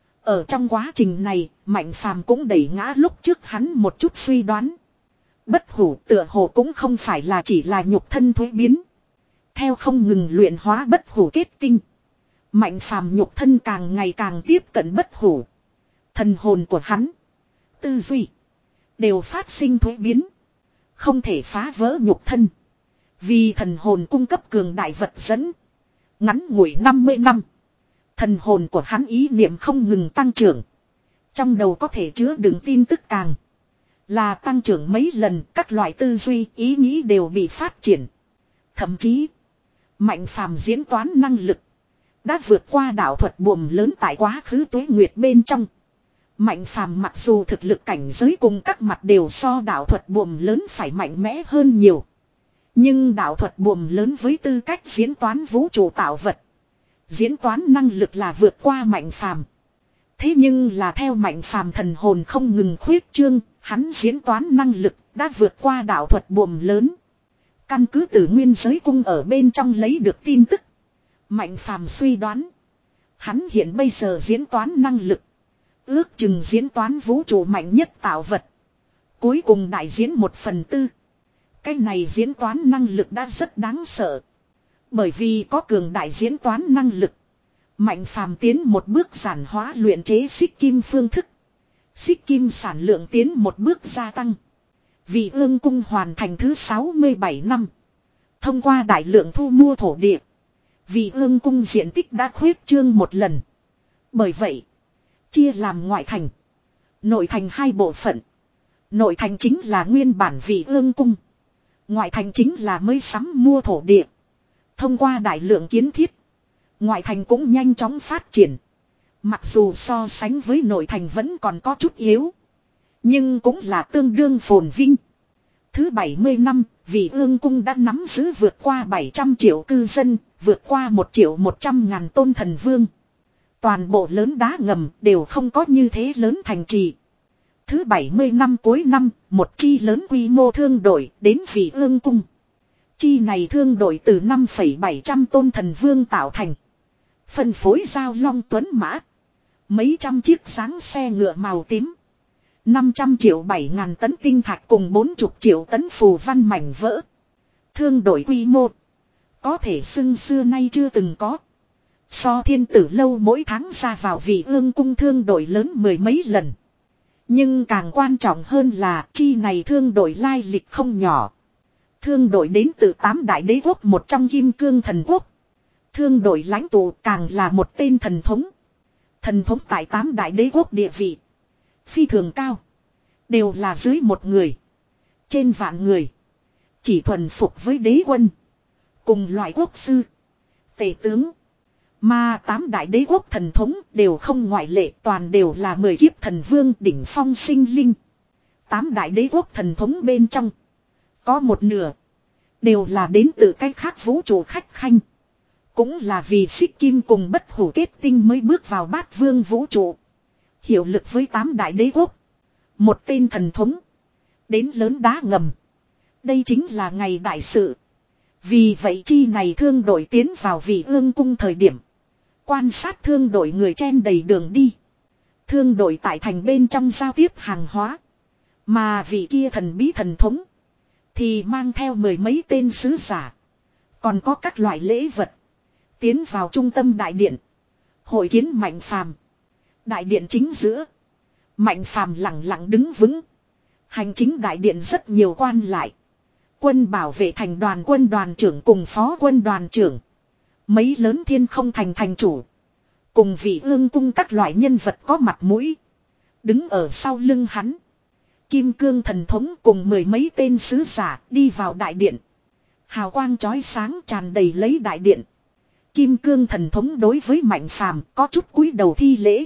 Ở trong quá trình này, mạnh phàm cũng đẩy ngã lúc trước hắn một chút suy đoán. Bất hủ tựa hồ cũng không phải là chỉ là nhục thân thuế biến. Theo không ngừng luyện hóa bất hủ kết tinh. Mạnh phàm nhục thân càng ngày càng tiếp cận bất hủ. Thần hồn của hắn. Tư duy. Đều phát sinh thuế biến. Không thể phá vỡ nhục thân. Vì thần hồn cung cấp cường đại vật dẫn. Ngắn ngủi năm mươi năm. Thần hồn của hắn ý niệm không ngừng tăng trưởng. Trong đầu có thể chứa đựng tin tức càng. Là tăng trưởng mấy lần các loại tư duy ý nghĩ đều bị phát triển. Thậm chí. Mạnh phàm diễn toán năng lực. Đã vượt qua đạo thuật buồm lớn tại quá khứ tuế nguyệt bên trong. Mạnh phàm mặc dù thực lực cảnh giới cùng các mặt đều so đạo thuật buồm lớn phải mạnh mẽ hơn nhiều. Nhưng đạo thuật buồm lớn với tư cách diễn toán vũ trụ tạo vật. Diễn toán năng lực là vượt qua Mạnh Phàm. Thế nhưng là theo Mạnh Phàm thần hồn không ngừng khuyết trương, hắn diễn toán năng lực đã vượt qua đạo thuật buồm lớn. Căn cứ từ nguyên giới cung ở bên trong lấy được tin tức. Mạnh Phàm suy đoán. Hắn hiện bây giờ diễn toán năng lực. Ước chừng diễn toán vũ trụ mạnh nhất tạo vật. Cuối cùng đại diễn một phần tư. Cái này diễn toán năng lực đã rất đáng sợ. Bởi vì có cường đại diễn toán năng lực. Mạnh Phàm tiến một bước giản hóa luyện chế xích kim phương thức. Xích kim sản lượng tiến một bước gia tăng. Vị ương cung hoàn thành thứ sáu mươi bảy năm. Thông qua đại lượng thu mua thổ địa. Vị ương cung diện tích đã khuyết trương một lần. Bởi vậy, chia làm ngoại thành, nội thành hai bộ phận. Nội thành chính là nguyên bản vị ương cung. Ngoại thành chính là mới sắm mua thổ địa. Thông qua đại lượng kiến thiết, ngoại thành cũng nhanh chóng phát triển. Mặc dù so sánh với nội thành vẫn còn có chút yếu, nhưng cũng là tương đương phồn vinh. Thứ bảy mươi năm, Vị ương cung đã nắm giữ vượt qua bảy trăm triệu cư dân, vượt qua một triệu một trăm ngàn tôn thần vương. Toàn bộ lớn đá ngầm đều không có như thế lớn thành trì. Thứ bảy mươi năm cuối năm, một chi lớn quy mô thương đội đến Vị ương cung. Chi này thương đội từ năm phẩy bảy trăm tôn thần vương tạo thành. Phân phối giao long tuấn mã. Mấy trăm chiếc sáng xe ngựa màu tím. năm trăm triệu bảy ngàn tấn tinh thạch cùng bốn mươi triệu tấn phù văn mảnh vỡ. Thương đội quy mô có thể xưng xưa nay chưa từng có. So thiên tử lâu mỗi tháng ra vào Vị ương cung thương đội lớn mười mấy lần. Nhưng càng quan trọng hơn là chi này thương đội lai lịch không nhỏ. Thương đội đến từ tám đại đế quốc một trong Kim Cương thần quốc. Thương đội lãnh tụ càng là một tên thần thống. Thần thống tại tám đại đế quốc địa vị phi thường cao. Đều là dưới một người. Trên vạn người. Chỉ thuần phục với đế quân. Cùng loại quốc sư. Tể tướng. Mà tám đại đế quốc thần thống đều không ngoại lệ, toàn đều là mười kiếp thần vương đỉnh phong sinh linh. Tám đại đế quốc thần thống bên trong. Có một nửa. Đều là đến từ cách khác vũ trụ khách khanh. Cũng là vì xích kim cùng bất hủ kết tinh mới bước vào bát vương vũ trụ. Hiệu lực với tám đại đế quốc. Một tên thần thống. Đến lớn đá ngầm. Đây chính là ngày đại sự. Vì vậy chi này thương đội tiến vào Vị ương cung thời điểm. Quan sát thương đội người chen đầy đường đi. Thương đội tại thành bên trong giao tiếp hàng hóa. Mà vị kia thần bí thần thống. Thì mang theo mười mấy tên sứ giả. Còn có các loại lễ vật. Tiến vào trung tâm đại điện. Hội kiến Mạnh Phàm. Đại điện chính giữa. Mạnh Phàm lặng lặng đứng vững. Hành chính đại điện rất nhiều quan lại. Quân bảo vệ thành đoàn quân đoàn trưởng cùng phó quân đoàn trưởng. Mấy lớn thiên không thành thành chủ. Cùng Vị ương cung các loại nhân vật có mặt mũi. Đứng ở sau lưng hắn. Kim Cương thần thống cùng mười mấy tên sứ giả đi vào đại điện. Hào quang chói sáng tràn đầy lấy đại điện. Kim Cương thần thống đối với Mạnh Phàm có chút cúi đầu thi lễ.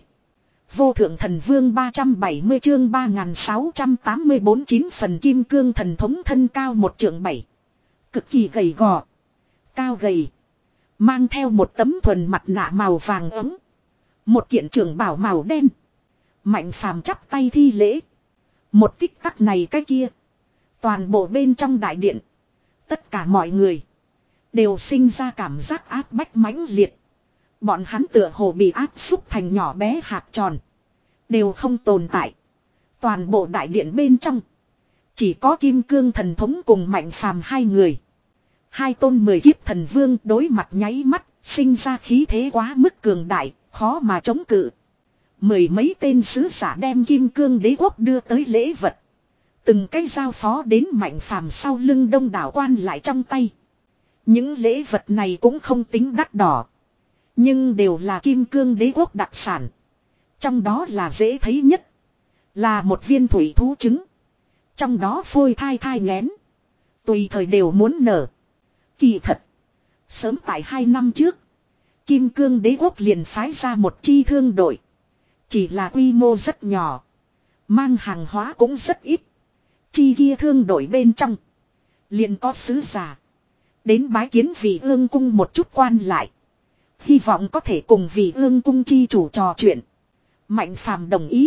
Vô thượng thần vương ba trăm bảy mươi chương ba nghìn sáu trăm tám mươi bốn chín phần Kim Cương thần thống thân cao một trượng bảy. Cực kỳ gầy gò. Cao gầy. Mang theo một tấm thuần mặt nạ màu vàng ấm. Một kiện trường bào màu đen. Mạnh Phàm chắp tay thi lễ. Một tích tắc này cái kia. Toàn bộ bên trong đại điện. Tất cả mọi người. Đều sinh ra cảm giác áp bách mãnh liệt. Bọn hắn tựa hồ bị áp xúc thành nhỏ bé hạt tròn. Đều không tồn tại. Toàn bộ đại điện bên trong. Chỉ có Kim Cương thần thống cùng Mạnh Phàm hai người. Hai tôn mười kiếp thần vương đối mặt nháy mắt. Sinh ra khí thế quá mức cường đại. Khó mà chống cự. Mười mấy tên sứ giả đem Kim Cương đế quốc đưa tới lễ vật. Từng cái giao phó đến Mạnh Phàm sau lưng đông đảo quan lại trong tay. Những lễ vật này cũng không tính đắt đỏ. Nhưng đều là Kim Cương đế quốc đặc sản. Trong đó là dễ thấy nhất. Là một viên thủy thú trứng. Trong đó phôi thai thai nghén. Tùy thời đều muốn nở. Kỳ thật. Sớm tại hai năm trước. Kim Cương đế quốc liền phái ra một chi thương đội. Chỉ là quy mô rất nhỏ. Mang hàng hóa cũng rất ít. Chi kia thương đội bên trong. Liền có sứ giả. Đến bái kiến Vị ương cung một chút quan lại. Hy vọng có thể cùng vị ương cung chi chủ trò chuyện. Mạnh phàm đồng ý.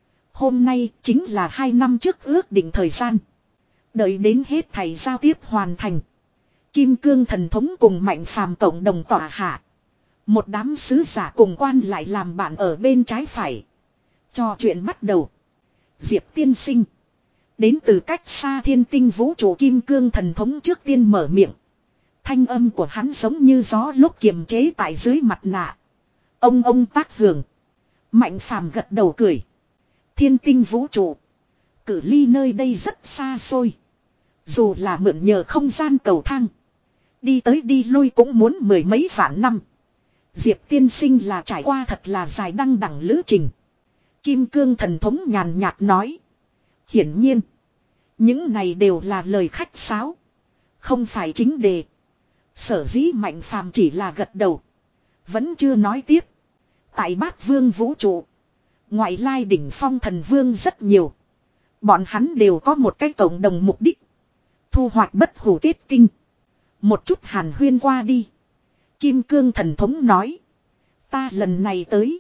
Hôm nay chính là hai năm trước ước định thời gian. Đợi đến hết thầy giao tiếp hoàn thành. Kim cương thần thống cùng mạnh phàm cộng đồng tỏa hạ. Một đám sứ giả cùng quan lại làm bạn ở bên trái phải. Trò chuyện bắt đầu. Diệp tiên sinh. Đến từ cách xa thiên tinh vũ trụ kim cương thần thống trước tiên mở miệng. Thanh âm của hắn giống như gió lúc kiềm chế tại dưới mặt nạ. Ông ông tác hưởng. Mạnh phàm gật đầu cười. Thiên tinh vũ trụ. Cử ly nơi đây rất xa xôi. Dù là mượn nhờ không gian cầu thang. Đi tới đi lui cũng muốn mười mấy vạn năm. Diệp tiên sinh là trải qua thật là dài đăng đẳng lữ trình. Kim cương thần thống nhàn nhạt nói. Hiển nhiên. Những này đều là lời khách sáo. Không phải chính đề. Sở dĩ mạnh phàm chỉ là gật đầu. Vẫn chưa nói tiếp. Tại bát vương vũ trụ. Ngoại lai đỉnh phong thần vương rất nhiều. Bọn hắn đều có một cái cộng đồng mục đích. Thu hoạch bất hủ kết tinh. Một chút hàn huyên qua đi. Kim cương thần thống nói. Ta lần này tới.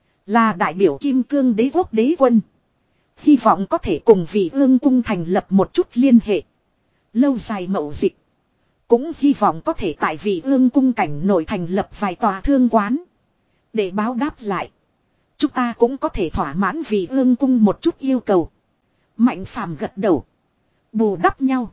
Là đại biểu kim cương đế quốc đế quân. Hy vọng có thể cùng vị ương cung thành lập một chút liên hệ. Lâu dài mậu dịch. Cũng hy vọng có thể tại vị ương cung cảnh nội thành lập vài tòa thương quán. Để báo đáp lại. Chúng ta cũng có thể thỏa mãn vị ương cung một chút yêu cầu. Mạnh phàm gật đầu. Bù đắp nhau.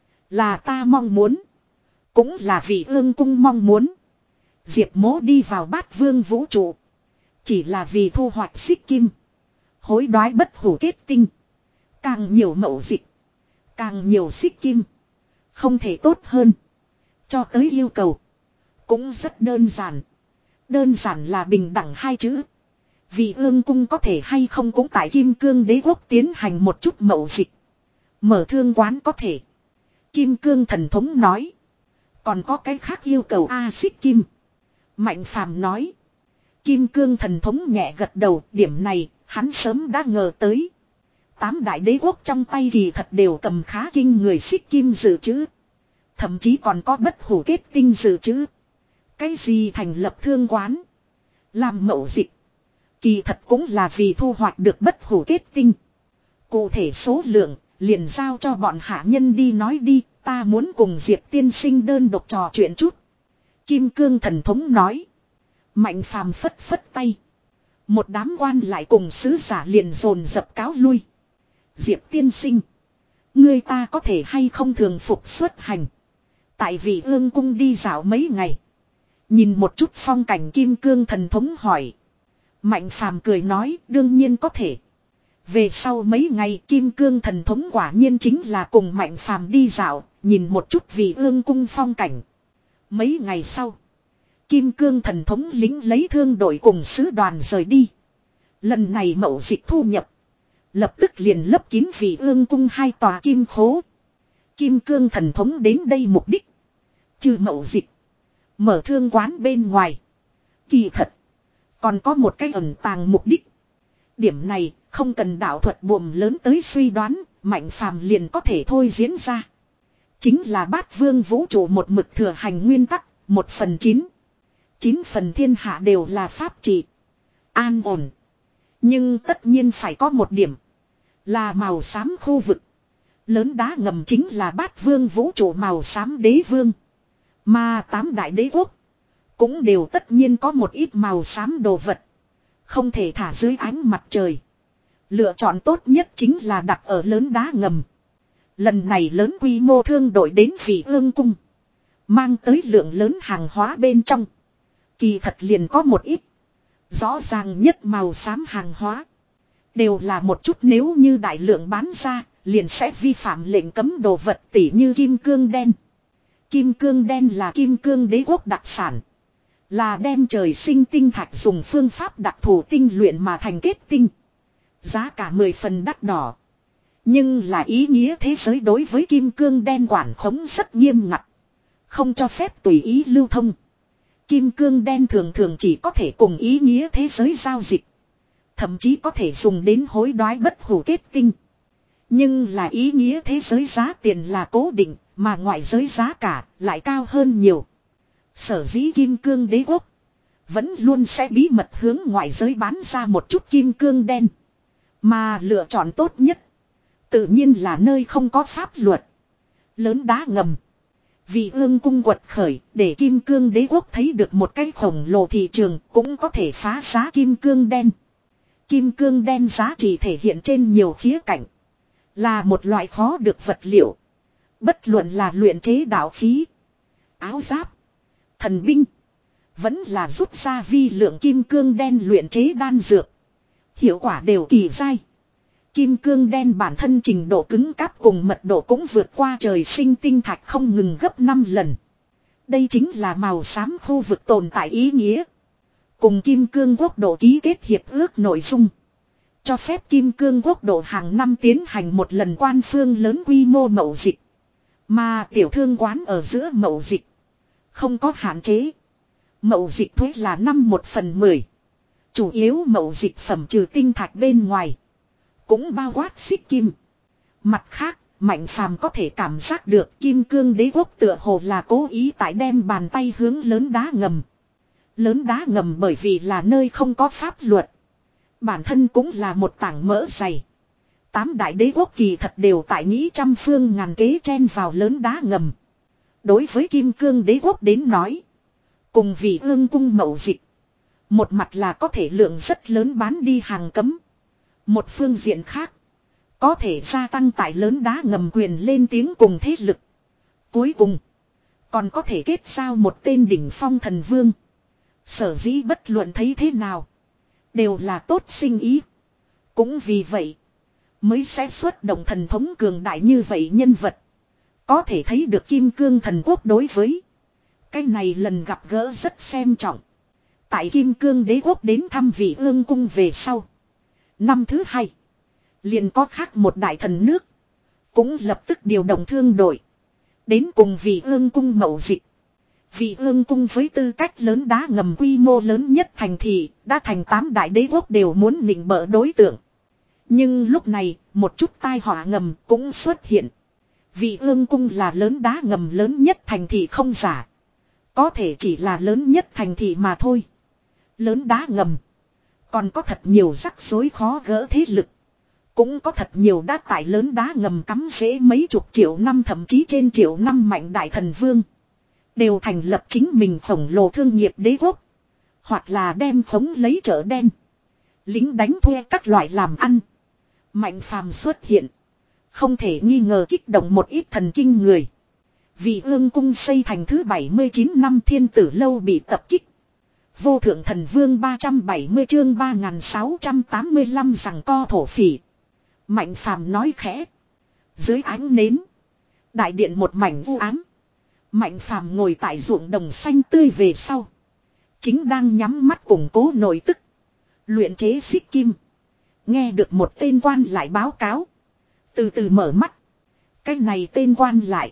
Là ta mong muốn. Cũng là vị ương cung mong muốn. Diệp mố đi vào bát vương vũ trụ. Chỉ là vì thu hoạch xích kim. Hối đoái bất hủ kết tinh. Càng nhiều mậu dịch. Càng nhiều xích kim. Không thể tốt hơn. Cho tới yêu cầu. Cũng rất đơn giản. Đơn giản là bình đẳng hai chữ. Vì ương cung có thể hay không cũng tại kim cương đế quốc tiến hành một chút mậu dịch. Mở thương quán có thể. Kim cương thần thống nói. Còn có cái khác yêu cầu A xích kim. Mạnh phàm nói. Kim cương thần thống nhẹ gật đầu. Điểm này hắn sớm đã ngờ tới. Tám đại đế quốc trong tay kỳ thật đều cầm khá kinh người xích kim dự trữ. Thậm chí còn có bất hủ kết tinh dự trữ. Cái gì thành lập thương quán. Làm mậu dịch. Kỳ thật cũng là vì thu hoạch được bất hủ kết tinh. Cụ thể số lượng liền giao cho bọn hạ nhân đi nói đi. Ta muốn cùng Diệp tiên sinh đơn độc trò chuyện chút. Kim cương thần thống nói. Mạnh phàm phất phất tay. Một đám quan lại cùng sứ giả liền dồn dập cáo lui. Diệp tiên sinh. Người ta có thể hay không thường phục xuất hành. Tại vì ương cung đi dạo mấy ngày. Nhìn một chút phong cảnh kim cương thần thống hỏi. Mạnh phàm cười nói đương nhiên có thể. Về sau mấy ngày kim cương thần thống quả nhiên chính là cùng mạnh phàm đi dạo. Nhìn một chút vì ương cung phong cảnh. Mấy ngày sau. Kim cương thần thống lính lấy thương đội cùng sứ đoàn rời đi. Lần này mậu dịch thu nhập. Lập tức liền lấp kín vì ương cung hai tòa kim khố. Kim cương thần thống đến đây mục đích. Trừ mậu dịch. Mở thương quán bên ngoài. Kỳ thật. Còn có một cái ẩn tàng mục đích. Điểm này không cần đạo thuật buồm lớn tới suy đoán. Mạnh phàm liền có thể thôi diễn ra. Chính là bát vương vũ trụ một mực thừa hành nguyên tắc. Một phần chín. Chín phần thiên hạ đều là pháp trị. An ổn. Nhưng tất nhiên phải có một điểm. Là màu xám khu vực. Lớn đá ngầm chính là bát vương vũ trụ màu xám đế vương. Mà tám đại đế quốc. Cũng đều tất nhiên có một ít màu xám đồ vật. Không thể thả dưới ánh mặt trời. Lựa chọn tốt nhất chính là đặt ở lớn đá ngầm. Lần này lớn quy mô thương đội đến Phỉ Ương cung. Mang tới lượng lớn hàng hóa bên trong. Kỳ thật liền có một ít. Rõ ràng nhất màu xám hàng hóa. Đều là một chút nếu như đại lượng bán ra. Liền sẽ vi phạm lệnh cấm đồ vật tỉ như kim cương đen. Kim cương đen là kim cương đế quốc đặc sản. Là đem trời sinh tinh thạch dùng phương pháp đặc thù tinh luyện mà thành kết tinh. Giá cả mười phần đắt đỏ. Nhưng là ý nghĩa thế giới đối với kim cương đen quản khống rất nghiêm ngặt. Không cho phép tùy ý lưu thông. Kim cương đen thường thường chỉ có thể cùng ý nghĩa thế giới giao dịch. Thậm chí có thể dùng đến hối đoái bất hủ kết tinh. Nhưng là ý nghĩa thế giới giá tiền là cố định, mà ngoại giới giá cả lại cao hơn nhiều. Sở dĩ kim cương đế quốc vẫn luôn sẽ bí mật hướng ngoại giới bán ra một chút kim cương đen. Mà lựa chọn tốt nhất, tự nhiên là nơi không có pháp luật. Lớn đá ngầm. Vì ương cung quật khởi, để kim cương đế quốc thấy được một cái khổng lồ thị trường cũng có thể phá giá kim cương đen. Kim cương đen giá trị thể hiện trên nhiều khía cạnh. Là một loại khó được vật liệu. Bất luận là luyện chế đạo khí, áo giáp, thần binh, vẫn là rút ra vi lượng kim cương đen luyện chế đan dược. Hiệu quả đều kỳ dai. Kim cương đen bản thân trình độ cứng cáp cùng mật độ cũng vượt qua trời sinh tinh thạch không ngừng gấp năm lần. Đây chính là màu xám khu vực tồn tại ý nghĩa. Cùng Kim Cương Quốc độ ký kết hiệp ước nội dung. Cho phép Kim Cương Quốc độ hàng năm tiến hành một lần quan phương lớn quy mô mậu dịch. Mà tiểu thương quán ở giữa mậu dịch không có hạn chế. Mậu dịch thuế là năm một phần mười. Chủ yếu mậu dịch phẩm trừ tinh thạch bên ngoài cũng bao quát xích kim. Mặt khác, Mạnh Phàm có thể cảm giác được Kim Cương Đế quốc tựa hồ là cố ý tại đem bàn tay hướng lớn đá ngầm. Lớn đá ngầm bởi vì là nơi không có pháp luật. Bản thân cũng là một tảng mỡ dày. Tám đại đế quốc kỳ thật đều tại nghĩ trăm phương ngàn kế chen vào lớn đá ngầm. Đối với Kim Cương Đế quốc đến nói, cùng vì ương cung mậu dịch, một mặt là có thể lượng rất lớn bán đi hàng cấm. Một phương diện khác, có thể gia tăng tại lớn đá ngầm quyền lên tiếng cùng thế lực. Cuối cùng, còn có thể kết giao một tên đỉnh phong thần vương. Sở dĩ bất luận thấy thế nào, đều là tốt sinh ý. Cũng vì vậy, mới sẽ xuất động thần thống cường đại như vậy nhân vật. Có thể thấy được Kim Cương thần quốc đối với cái này lần gặp gỡ rất xem trọng. Tại Kim Cương Đế quốc đến thăm vị ương cung về sau, năm thứ hai, liền có khác một đại thần nước cũng lập tức điều động thương đội đến cùng vị ương cung mậu dịch. Vị ương cung với tư cách lớn đá ngầm quy mô lớn nhất thành thị, đã thành tám đại đế quốc đều muốn nịnh bợ đối tượng. Nhưng lúc này, một chút tai họa ngầm cũng xuất hiện. Vị ương cung là lớn đá ngầm lớn nhất thành thị không giả. Có thể chỉ là lớn nhất thành thị mà thôi. Lớn đá ngầm còn có thật nhiều rắc rối khó gỡ thế lực. Cũng có thật nhiều đã tại lớn đá ngầm cắm rễ mấy chục triệu năm thậm chí trên triệu năm mạnh đại thần vương. Đều thành lập chính mình khổng lồ thương nghiệp đế quốc. Hoặc là đem khống lấy chợ đen. Lính đánh thuê các loại làm ăn. Mạnh Phàm xuất hiện. Không thể nghi ngờ kích động một ít thần kinh người. Vì ương cung xây thành thứ bảy mươi chín năm thiên tử lâu bị tập kích. Vô thượng thần vương ba trăm bảy mươi chương ba nghìn sáu trăm tám mươi lăm rằng co thổ phỉ. Mạnh Phàm nói khẽ. Dưới ánh nến, đại điện một mảnh u ám. Mạnh Phàm ngồi tại ruộng đồng xanh tươi về sau, chính đang nhắm mắt củng cố nội tức, luyện chế xích kim. Nghe được một tên quan lại báo cáo, từ từ mở mắt. Cái này tên quan lại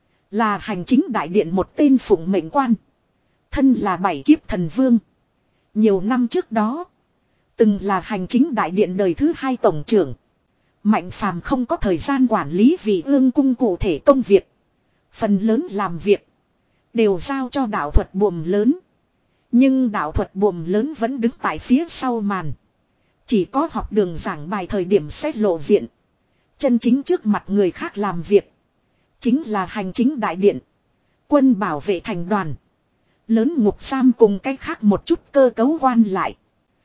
là hành chính đại điện một tên phụng mệnh quan, thân là bảy kiếp thần vương. Nhiều năm trước đó, từng là hành chính đại điện đời thứ hai tổng trưởng. Mạnh Phàm không có thời gian quản lý vì ương cung cụ thể công việc. Phần lớn làm việc đều giao cho đạo thuật buồm lớn. Nhưng đạo thuật buồm lớn vẫn đứng tại phía sau màn. Chỉ có học đường giảng bài thời điểm sẽ lộ diện. Chân chính trước mặt người khác làm việc chính là hành chính đại điện, quân bảo vệ thành đoàn, lớn ngục giam cùng cách khác một chút cơ cấu quan lại.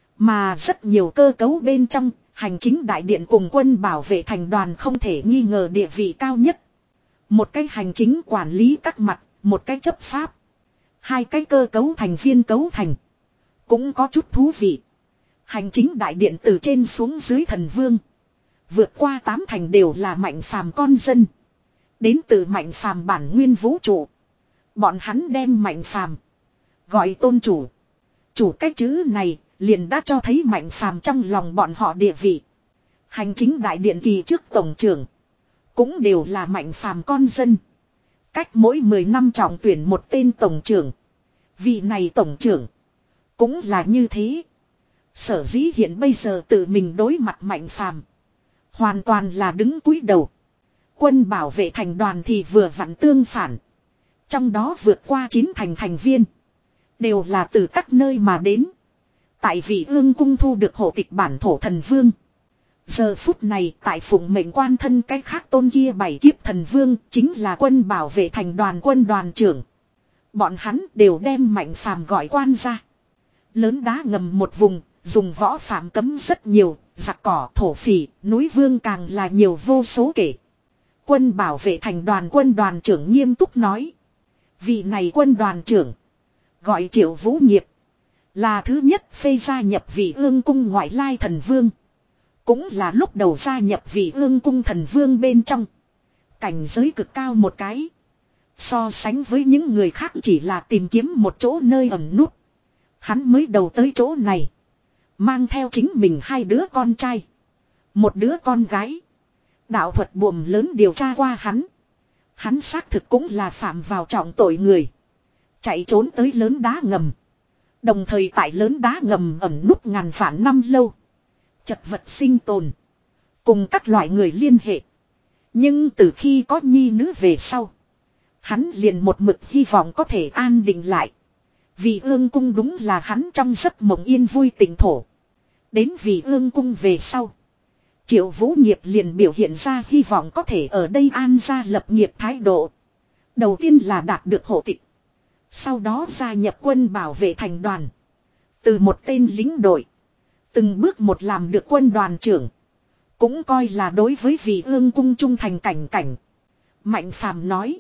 Mà rất nhiều cơ cấu bên trong, hành chính đại điện cùng quân bảo vệ thành đoàn không thể nghi ngờ địa vị cao nhất. Một cái hành chính quản lý các mặt, một cái chấp pháp. Hai cái cơ cấu thành viên cấu thành. Cũng có chút thú vị. Hành chính đại điện từ trên xuống dưới thần vương. Vượt qua tám thành đều là Mạnh Phàm con dân. Đến từ Mạnh Phàm bản nguyên vũ trụ. Bọn hắn đem Mạnh Phàm gọi tôn chủ. Chủ cái chữ này liền đã cho thấy Mạnh Phàm trong lòng bọn họ địa vị. Hành chính đại điện kỳ trước tổng trưởng cũng đều là Mạnh Phàm con dân. Cách mỗi mười năm trọng tuyển một tên tổng trưởng. Vị này tổng trưởng cũng là như thế. Sở dĩ hiện bây giờ tự mình đối mặt Mạnh Phàm, hoàn toàn là đứng cúi đầu. Quân bảo vệ thành đoàn thì vừa vặn tương phản. Trong đó vượt qua chín thành thành viên Đều là từ các nơi mà đến. Tại vì ương cung thu được hộ tịch bản thổ thần vương. Giờ phút này tại phụng mệnh quan thân cái khác tôn kia bảy kiếp thần vương chính là quân bảo vệ thành đoàn quân đoàn trưởng. Bọn hắn đều đem Mạnh Phàm gọi quan ra. Lớn đá ngầm một vùng, dùng võ phạm cấm rất nhiều, giặc cỏ, thổ phỉ, núi vương càng là nhiều vô số kể. Quân bảo vệ thành đoàn quân đoàn trưởng nghiêm túc nói. Vị này quân đoàn trưởng, gọi Triệu Vũ Nghiệp, là thứ nhất phê gia nhập vị ương cung ngoại lai thần vương. Cũng là lúc đầu gia nhập vị ương cung thần vương bên trong. Cảnh giới cực cao một cái. So sánh với những người khác chỉ là tìm kiếm một chỗ nơi ẩn nút. Hắn mới đầu tới chỗ này. Mang theo chính mình hai đứa con trai. Một đứa con gái. Đạo thuật buồm lớn điều tra qua hắn. Hắn xác thực cũng là phạm vào trọng tội người. Chạy trốn tới lớn đá ngầm. Đồng thời tại lớn đá ngầm ẩn nút ngàn vạn năm lâu. Chật vật sinh tồn. Cùng các loại người liên hệ. Nhưng từ khi có nhi nữ về sau. Hắn liền một mực hy vọng có thể an định lại. Vì ương cung đúng là hắn trong giấc mộng yên vui tỉnh thổ. Đến vì ương cung về sau. Triệu Vũ Nghiệp liền biểu hiện ra hy vọng có thể ở đây an gia lập nghiệp thái độ. Đầu tiên là đạt được hộ tịch. Sau đó gia nhập quân bảo vệ thành đoàn. Từ một tên lính đội. Từng bước một làm được quân đoàn trưởng. Cũng coi là đối với vị ương cung trung thành cảnh cảnh. Mạnh Phàm nói.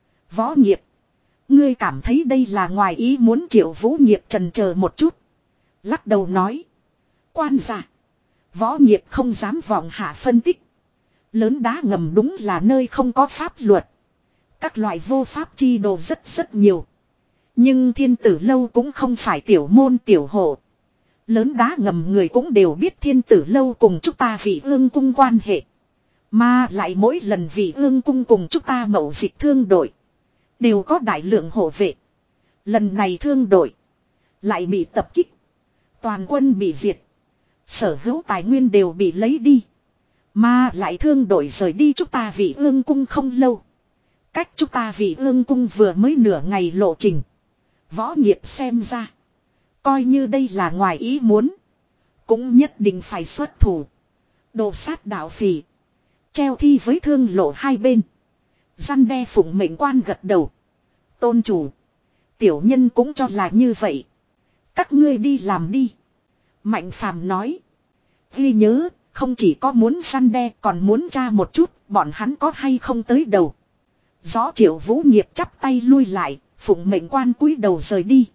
Võ Nghiệp. Ngươi cảm thấy đây là ngoài ý muốn. Triệu Vũ Nghiệp trần chờ một chút. Lắc đầu nói. Quan gia. Võ Nghiệp không dám vọng hạ phân tích. Lớn đá ngầm đúng là nơi không có pháp luật. Các loại vô pháp chi đồ rất rất nhiều. Nhưng Thiên Tử Lâu cũng không phải tiểu môn tiểu hộ. Lớn đá ngầm người cũng đều biết Thiên Tử Lâu cùng chúng ta vị ương cung quan hệ. Mà lại mỗi lần vị ương cung cùng chúng ta mậu dịch thương đội. Đều có đại lượng hộ vệ. Lần này thương đội. Lại bị tập kích. Toàn quân bị diệt. Sở hữu tài nguyên đều bị lấy đi. Mà lại thương đội rời đi chúng ta vị ương cung không lâu. Cách chúng ta vị ương cung vừa mới nửa ngày lộ trình. Võ Nghiệp xem ra. Coi như đây là ngoài ý muốn. Cũng nhất định phải xuất thủ. Đồ sát đạo phỉ. Treo thi với thương lộ hai bên. Răn đe phụng mệnh quan gật đầu. Tôn chủ. Tiểu nhân cũng cho là như vậy. Các ngươi đi làm đi. Mạnh Phàm nói. Ghi nhớ. Không chỉ có muốn răn đe còn muốn tra một chút. Bọn hắn có hay không tới đầu. Gió Triệu Vũ Nghiệp chắp tay lui lại. Phụng mệnh quan cúi đầu rời đi.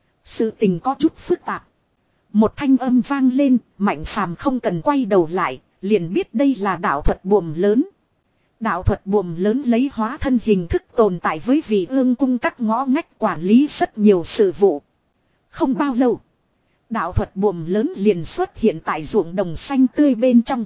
Sự tình có chút phức tạp. Một thanh âm vang lên. Mạnh Phàm không cần quay đầu lại. Liền biết đây là đạo thuật buồm lớn. Đạo thuật buồm lớn lấy hóa thân hình thức tồn tại với vị ương cung các ngõ ngách quản lý rất nhiều sự vụ. Không bao lâu. Đạo thuật buồm lớn liền xuất hiện tại ruộng đồng xanh tươi bên trong.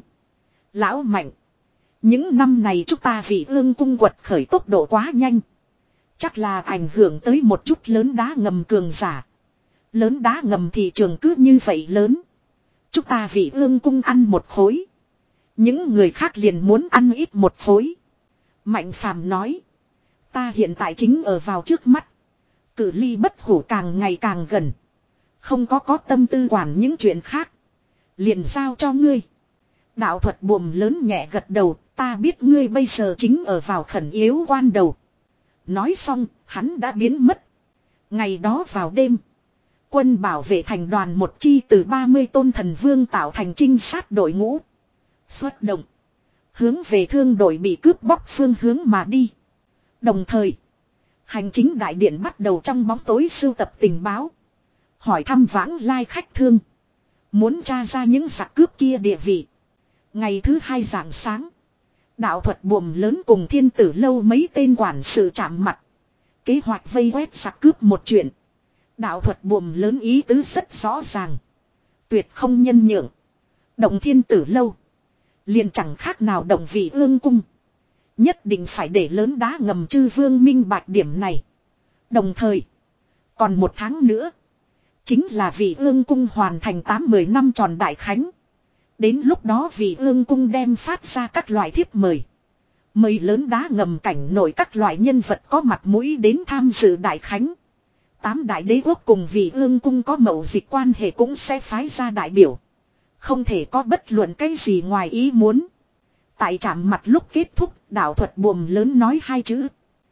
Lão Mạnh. Những năm này chúng ta vị ương cung quật khởi tốc độ quá nhanh. Chắc là ảnh hưởng tới một chút lớn đá ngầm cường giả. Lớn đá ngầm thị trường cứ như vậy lớn. Chúng ta vị ương cung ăn một khối. Những người khác liền muốn ăn ít một khối. Mạnh Phàm nói. Ta hiện tại chính ở vào trước mắt. Cự ly bất hủ càng ngày càng gần. Không có có tâm tư quản những chuyện khác. Liền giao cho ngươi. Đạo thuật buồm lớn nhẹ gật đầu. Ta biết ngươi bây giờ chính ở vào khẩn yếu quan đầu. Nói xong hắn đã biến mất. Ngày đó vào đêm. Quân bảo vệ thành đoàn một chi từ ba mươi tôn thần vương tạo thành trinh sát đội ngũ. Xuất động. Hướng về thương đội bị cướp bóc phương hướng mà đi. Đồng thời. Hành chính đại điện bắt đầu trong bóng tối sưu tập tình báo. Hỏi thăm vãng lai khách thương. Muốn tra ra những giặc cướp kia địa vị. Ngày thứ hai rạng sáng. Đạo thuật buồm lớn cùng Thiên Tử Lâu mấy tên quản sự chạm mặt. Kế hoạch vây quét giặc cướp một chuyện. Đạo thuật buồm lớn ý tứ rất rõ ràng. Tuyệt không nhân nhượng. Động Thiên Tử Lâu. Liền chẳng khác nào động vị ương cung. Nhất định phải để lớn đá ngầm chư vương minh bạch điểm này. Đồng thời. Còn một tháng nữa. Chính là vị ương cung hoàn thành tám mươi năm tròn đại khánh. Đến lúc đó vị ương cung đem phát ra các loại thiếp mời. Mời lớn đá ngầm cảnh nổi các loại nhân vật có mặt mũi đến tham dự đại khánh. Tám đại đế quốc cùng Vị Ương cung có mậu dịch quan hệ cũng sẽ phái ra đại biểu. Không thể có bất luận cái gì ngoài ý muốn. Tại chạm mặt lúc kết thúc, đạo thuật buồm lớn nói hai chữ.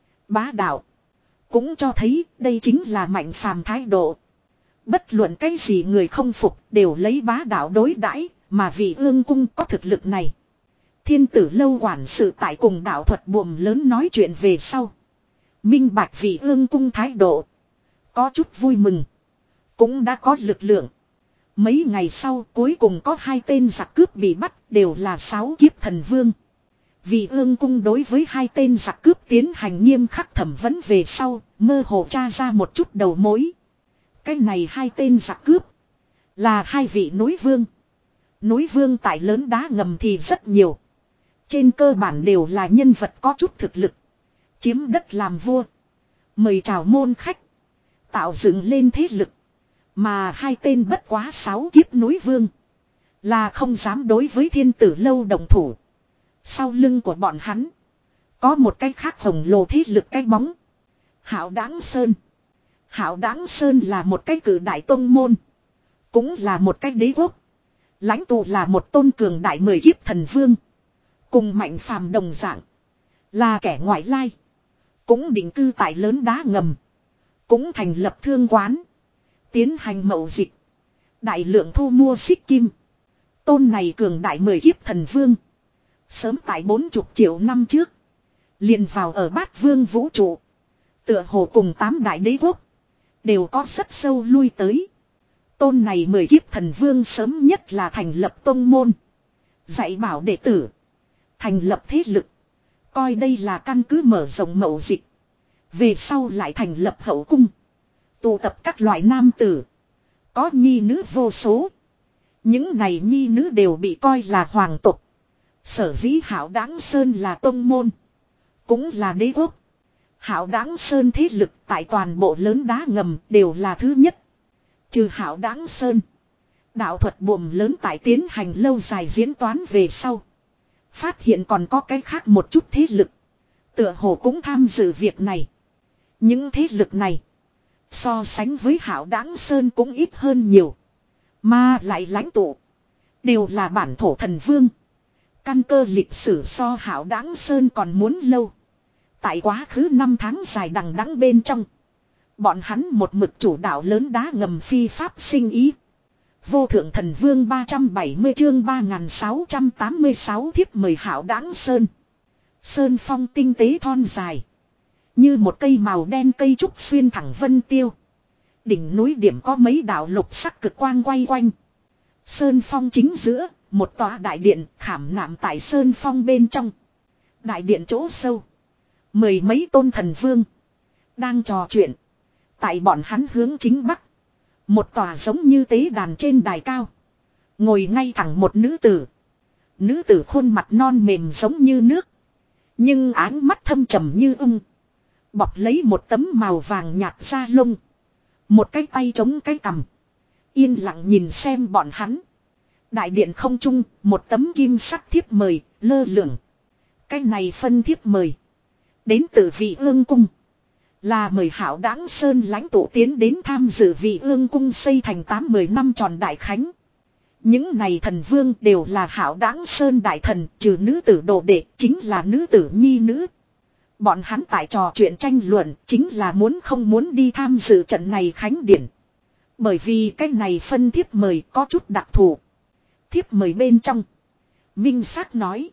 Bá đạo. Cũng cho thấy đây chính là Mạnh Phàm thái độ. Bất luận cái gì người không phục đều lấy bá đạo đối đãi, mà Vị Ương cung có thực lực này. Thiên tử lâu quản sự tại cùng đạo thuật buồm lớn nói chuyện về sau. Minh bạch Vị Ương cung thái độ. Có chút vui mừng. Cũng đã có lực lượng. Mấy ngày sau cuối cùng có hai tên giặc cướp bị bắt đều là sáu kiếp thần vương. Vị Ương cung đối với hai tên giặc cướp tiến hành nghiêm khắc thẩm vấn về sau, mơ hồ tra ra một chút đầu mối. Cái này hai tên giặc cướp là hai vị núi vương. Núi vương tại lớn đá ngầm thì rất nhiều. Trên cơ bản đều là nhân vật có chút thực lực. Chiếm đất làm vua. Mời chào môn khách. Tạo dựng lên thế lực. Mà hai tên bất quá sáu kiếp núi vương. Là không dám đối với thiên tử lâu đồng thủ. Sau lưng của bọn hắn. Có một cái khác khổng lồ thế lực cái bóng. Hạo Đáng Sơn. Hạo Đáng Sơn là một cái cử đại tông môn. Cũng là một cái đế quốc. Lãnh tụ là một tôn cường đại mười kiếp thần vương. Cùng Mạnh Phàm đồng dạng. Là kẻ ngoại lai. Cũng định cư tại lớn đá ngầm. Cũng thành lập thương quán. Tiến hành mậu dịch. Đại lượng thu mua xích kim. Tôn này cường đại mười kiếp thần vương. Sớm tại bốn chục triệu năm trước. Liền vào ở bát vương vũ trụ. Tựa hồ cùng tám đại đế quốc. Đều có rất sâu lui tới. Tôn này mười kiếp thần vương sớm nhất là thành lập tông môn. Dạy bảo đệ tử. Thành lập thế lực. Coi đây là căn cứ mở rộng mậu dịch. Về sau lại thành lập hậu cung. Tụ tập các loại nam tử. Có nhi nữ vô số. Những này nhi nữ đều bị coi là hoàng tộc. Sở dĩ Hạo Đáng Sơn là tông môn. Cũng là đế quốc. Hạo Đáng Sơn thế lực tại toàn bộ lớn đá ngầm đều là thứ nhất. Trừ Hạo Đáng Sơn. Đạo thuật buồm lớn tại tiến hành lâu dài diễn toán về sau. Phát hiện còn có cái khác một chút thế lực. Tựa hồ cũng tham dự việc này. Những thế lực này. So sánh với Hạo Đáng Sơn cũng ít hơn nhiều. Mà lại lãnh tụ. Đều là bản thổ thần vương. Căn cơ lịch sử so Hạo Đáng Sơn còn muốn lâu. Tại quá khứ năm tháng dài đằng đẵng bên trong. Bọn hắn một mực chủ đạo lớn đá ngầm phi pháp sinh ý. Vô thượng thần vương ba trăm bảy mươi chương ba nghìn sáu trăm tám mươi sáu thiếp mời Hạo Đáng Sơn. Sơn phong tinh tế thon dài. Như một cây màu đen cây trúc xuyên thẳng vân tiêu. Đỉnh núi điểm có mấy đạo lục sắc cực quang quay quanh. Sơn phong chính giữa, một tòa đại điện khảm nạm tại sơn phong bên trong. Đại điện chỗ sâu. Mười mấy tôn thần vương. Đang trò chuyện. Tại bọn hắn hướng chính bắc. Một tòa giống như tế đàn trên đài cao. Ngồi ngay thẳng một nữ tử. Nữ tử khuôn mặt non mềm giống như nước. Nhưng áng mắt thâm trầm như ưng. Bọc lấy một tấm màu vàng nhạt da lông. Một cái tay chống cái cằm. Yên lặng nhìn xem bọn hắn. Đại điện không trung, một tấm kim sắc thiếp mời, lơ lửng. Cái này phân thiếp mời. Đến từ Vị Ương cung. Là mời Hạo Đáng Sơn lãnh tụ tiến đến tham dự Vị Ương cung xây thành tám mươi năm tròn đại khánh. Những này thần vương đều là Hạo Đáng Sơn đại thần, trừ nữ tử đồ đệ, chính là nữ tử nhi nữ. Bọn hắn tại trò chuyện tranh luận, chính là muốn không muốn đi tham dự trận này khánh điển. Bởi vì cái này phân thiếp mời có chút đặc thù. Thiếp mời bên trong. Minh xác nói.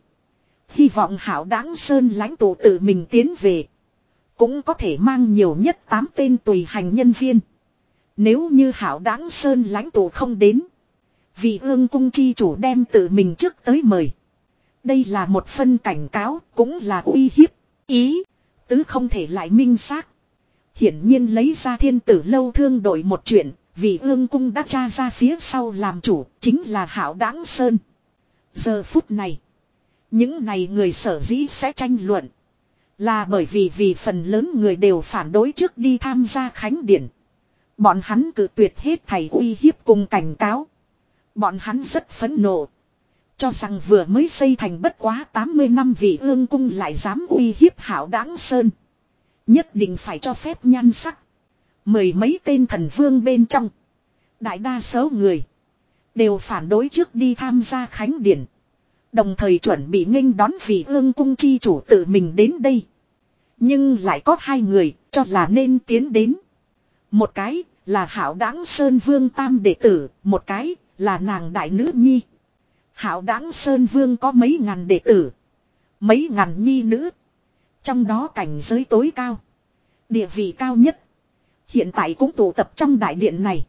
Hy vọng Hạo Đáng Sơn lãnh tụ tự mình tiến về. Cũng có thể mang nhiều nhất tám tên tùy hành nhân viên. Nếu như Hạo Đáng Sơn lãnh tụ không đến. Vị Ương cung chi chủ đem tự mình trước tới mời. Đây là một phân cảnh cáo, cũng là uy hiếp. Ý, tứ không thể lại minh xác. Hiển nhiên lấy ra thiên tử lâu thương đổi một chuyện. Vị Ương cung đã tra ra phía sau làm chủ, chính là Hạo Đáng Sơn. Giờ phút này. Những này người sở dĩ sẽ tranh luận. Là bởi vì vì phần lớn người đều phản đối trước đi tham gia khánh điển. Bọn hắn cự tuyệt hết thầy uy hiếp cùng cảnh cáo. Bọn hắn rất phẫn nộ. Cho rằng vừa mới xây thành bất quá tám mươi năm Vị Ương cung lại dám uy hiếp Hạo Đáng Sơn. Nhất định phải cho phép nhan sắc. Mười mấy tên thần vương bên trong. Đại đa số người. Đều phản đối trước đi tham gia khánh điển. Đồng thời chuẩn bị nghênh đón vị ương cung chi chủ tự mình đến đây. Nhưng lại có hai người cho là nên tiến đến. Một cái là Hạo Đãng Sơn Vương tam đệ tử. Một cái là nàng đại nữ nhi. Hạo Đãng Sơn Vương có mấy ngàn đệ tử. Mấy ngàn nhi nữ. Trong đó cảnh giới tối cao. Địa vị cao nhất. Hiện tại cũng tụ tập trong đại điện này.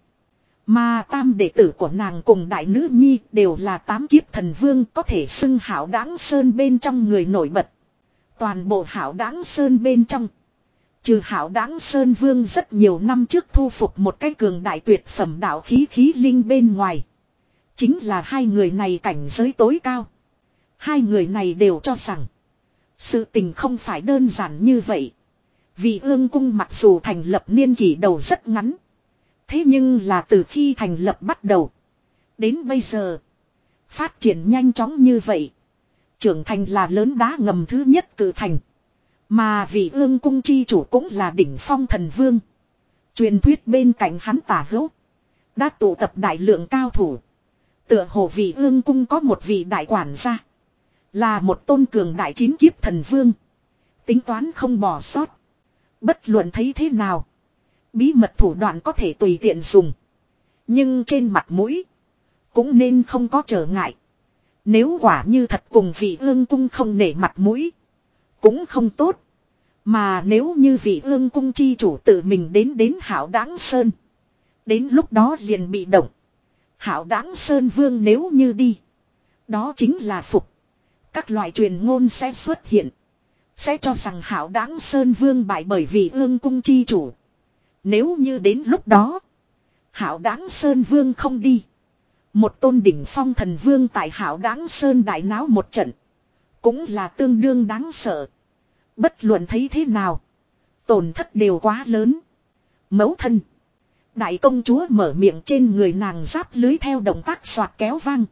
Mà tam đệ tử của nàng cùng đại nữ nhi đều là tám kiếp thần vương, có thể xưng Hạo Đãng Sơn bên trong người nổi bật. Toàn bộ Hạo Đãng Sơn bên trong. Trừ Hạo Đãng Sơn Vương rất nhiều năm trước thu phục một cái cường đại tuyệt phẩm đạo khí khí linh bên ngoài. Chính là hai người này cảnh giới tối cao. Hai người này đều cho rằng sự tình không phải đơn giản như vậy. Vì ương cung mặc dù thành lập niên kỷ đầu rất ngắn. Thế nhưng là từ khi thành lập bắt đầu. Đến bây giờ. Phát triển nhanh chóng như vậy. Trưởng thành là lớn đá ngầm thứ nhất cử thành. Mà vì ương cung chi chủ cũng là đỉnh phong thần vương. Truyền thuyết bên cạnh hắn tả hữu. Đã tụ tập đại lượng cao thủ. Tựa hồ vì ương cung có một vị đại quản gia. Là một tôn cường đại chín kiếp thần vương. Tính toán không bỏ sót. Bất luận thấy thế nào. Bí mật thủ đoạn có thể tùy tiện dùng. Nhưng trên mặt mũi. Cũng nên không có trở ngại. Nếu quả như thật cùng vị ương cung không nể mặt mũi. Cũng không tốt. Mà nếu như vị ương cung chi chủ tự mình đến đến Hạo Đãng Sơn. Đến lúc đó liền bị động. Hạo Đãng Sơn Vương nếu như đi. Đó chính là phục. Các loại truyền ngôn sẽ xuất hiện. Sẽ cho rằng Hạo Đãng Sơn Vương bại bởi vì ương cung chi chủ. Nếu như đến lúc đó. Hạo Đãng Sơn Vương không đi. Một tôn đỉnh phong thần vương tại Hạo Đãng Sơn đại náo một trận. Cũng là tương đương đáng sợ. Bất luận thấy thế nào. Tổn thất đều quá lớn. Mẫu thân. Đại công chúa mở miệng, trên người nàng giáp lưới theo động tác xoạt kéo vang.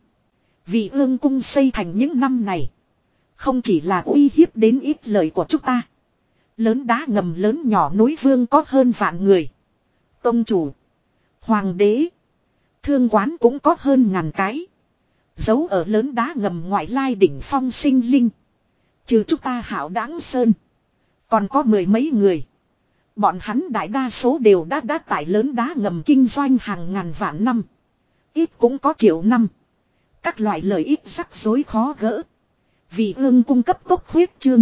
Vì ương cung xây thành những năm này. Không chỉ là uy hiếp đến ít lời của chúng ta. Lớn đá ngầm lớn nhỏ núi vương có hơn vạn người. Tông chủ. Hoàng đế. Thương quán cũng có hơn ngàn cái. Giấu ở lớn đá ngầm ngoại lai đỉnh phong sinh linh. Trừ chúng ta Hạo Đãng Sơn. Còn có mười mấy người. Bọn hắn đại đa số đều đã đã tại lớn đá ngầm kinh doanh hàng ngàn vạn năm. Ít cũng có triệu năm. Các loại lợi ích rắc rối khó gỡ. Vì ương cung cấp tốc khuyết trương.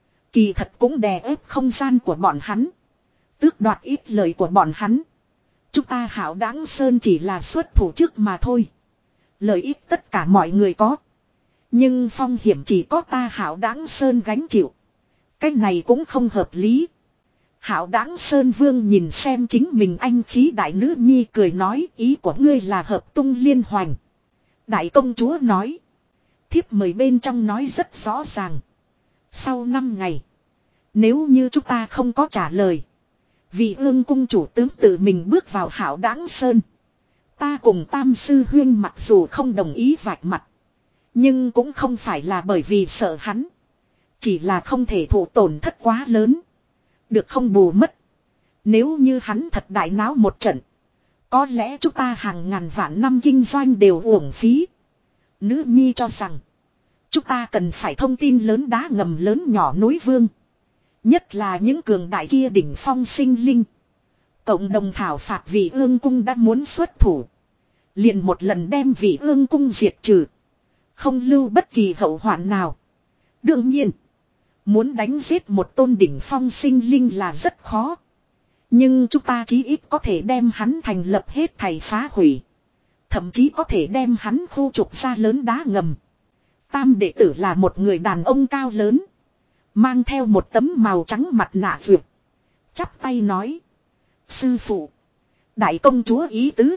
Kỳ thật cũng đè ép không gian của bọn hắn. Tước đoạt ít lời của bọn hắn. Chúng ta Hạo Đãng Sơn chỉ là xuất thủ trước mà thôi. Lợi ích tất cả mọi người có. Nhưng phong hiểm chỉ có ta Hạo Đãng Sơn gánh chịu. Cái này cũng không hợp lý. Hạo Đãng Sơn Vương nhìn xem chính mình anh khí đại nữ nhi cười nói, ý của ngươi là hợp tung liên hoành. Đại công chúa nói. Thiếp mời bên trong nói rất rõ ràng. Sau năm ngày. Nếu như chúng ta không có trả lời. Vì ương cung chủ tướng tự mình bước vào Hạo Đãng Sơn. Ta cùng Tam Sư Huyên mặc dù không đồng ý vạch mặt. Nhưng cũng không phải là bởi vì sợ hắn. Chỉ là không thể thụ tổn thất quá lớn. Được không bù mất. Nếu như hắn thật đại náo một trận. Có lẽ chúng ta hàng ngàn vạn năm kinh doanh đều uổng phí. Nữ nhi cho rằng. Chúng ta cần phải thông tin lớn đá ngầm lớn nhỏ núi vương. Nhất là những cường đại kia đỉnh phong sinh linh. Cộng đồng thảo phạt vị ương cung đã muốn xuất thủ. Liền một lần đem vị ương cung diệt trừ. Không lưu bất kỳ hậu hoạn nào. Đương nhiên. Muốn đánh giết một tôn đỉnh phong sinh linh là rất khó. Nhưng chúng ta chí ít có thể đem hắn thành lập hết thảy phá hủy. Thậm chí có thể đem hắn khu trục ra lớn đá ngầm. Tam đệ tử là một người đàn ông cao lớn. Mang theo một tấm màu trắng mặt nạ vượt. Chắp tay nói. Sư phụ. Đại công chúa ý tứ.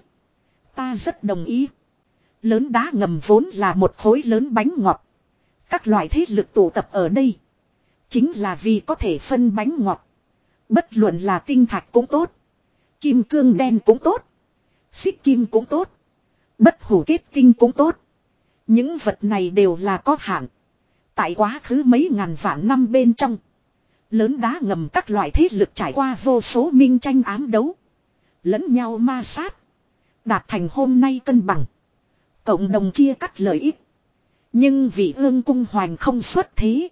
Ta rất đồng ý. Lớn đá ngầm vốn là một khối lớn bánh ngọt. Các loại thế lực tụ tập ở đây. Chính là vì có thể phân bánh ngọt. Bất luận là tinh thạch cũng tốt. Kim cương đen cũng tốt. Xích kim cũng tốt. Bất hủ kết tinh cũng tốt. Những vật này đều là có hạn. Tại quá khứ mấy ngàn vạn năm bên trong. Lớn đá ngầm các loại thế lực trải qua vô số minh tranh ám đấu. Lẫn nhau ma sát. Đạt thành hôm nay cân bằng. Cộng đồng chia cắt lợi ích. Nhưng vị ương cung hoành không xuất thế.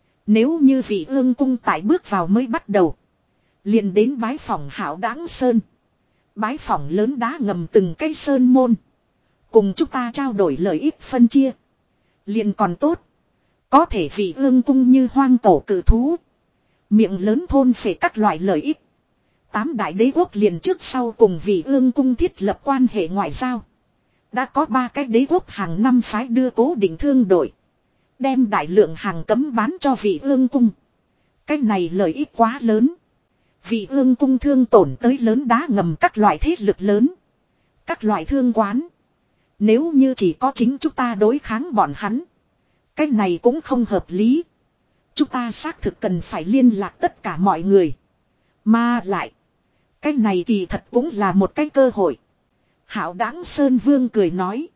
Nếu như vị ương cung tại bước vào mới bắt đầu. Liền đến bái phỏng hảo đáng sơn. Bái phỏng lớn đá ngầm từng cây sơn môn. Cùng chúng ta trao đổi lợi ích phân chia. Liền còn tốt. Có thể vị ương cung như hoang cổ cử thú. Miệng lớn thôn phệ các loại lợi ích. Tám đại đế quốc liền trước sau cùng vị ương cung thiết lập quan hệ ngoại giao. Đã có ba cái đế quốc hàng năm phái đưa cố định thương đội. Đem đại lượng hàng cấm bán cho vị ương cung. Cái này lợi ích quá lớn. Vị ương cung thương tổn tới lớn đá ngầm các loại thế lực lớn. Các loại thương quán. Nếu như chỉ có chính chúng ta đối kháng bọn hắn. Cái này cũng không hợp lý. Chúng ta xác thực cần phải liên lạc tất cả mọi người. Mà lại. Cái này kỳ thật cũng là một cái cơ hội. Hảo Đáng Sơn Vương cười nói.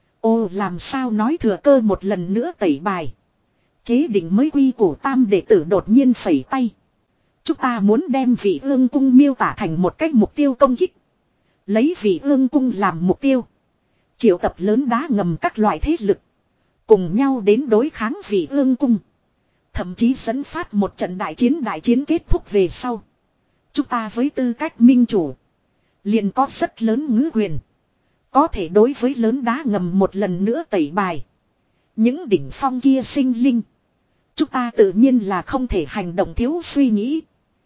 Ô làm sao nói thừa cơ một lần nữa tẩy bài. Chế định mới quy củ tam đệ tử đột nhiên phẩy tay. Chúng ta muốn đem vị ương cung miêu tả thành một cái mục tiêu công kích. Lấy vị ương cung làm mục tiêu. Triệu tập lớn đá ngầm các loại thế lực. Cùng nhau đến đối kháng vị ương cung. Thậm chí dẫn phát một trận đại chiến đại chiến kết thúc về sau. Chúng ta với tư cách minh chủ. Liền có rất lớn ngữ quyền. Có thể đối với lớn đá ngầm một lần nữa tẩy bài. Những đỉnh phong kia sinh linh. Chúng ta tự nhiên là không thể hành động thiếu suy nghĩ.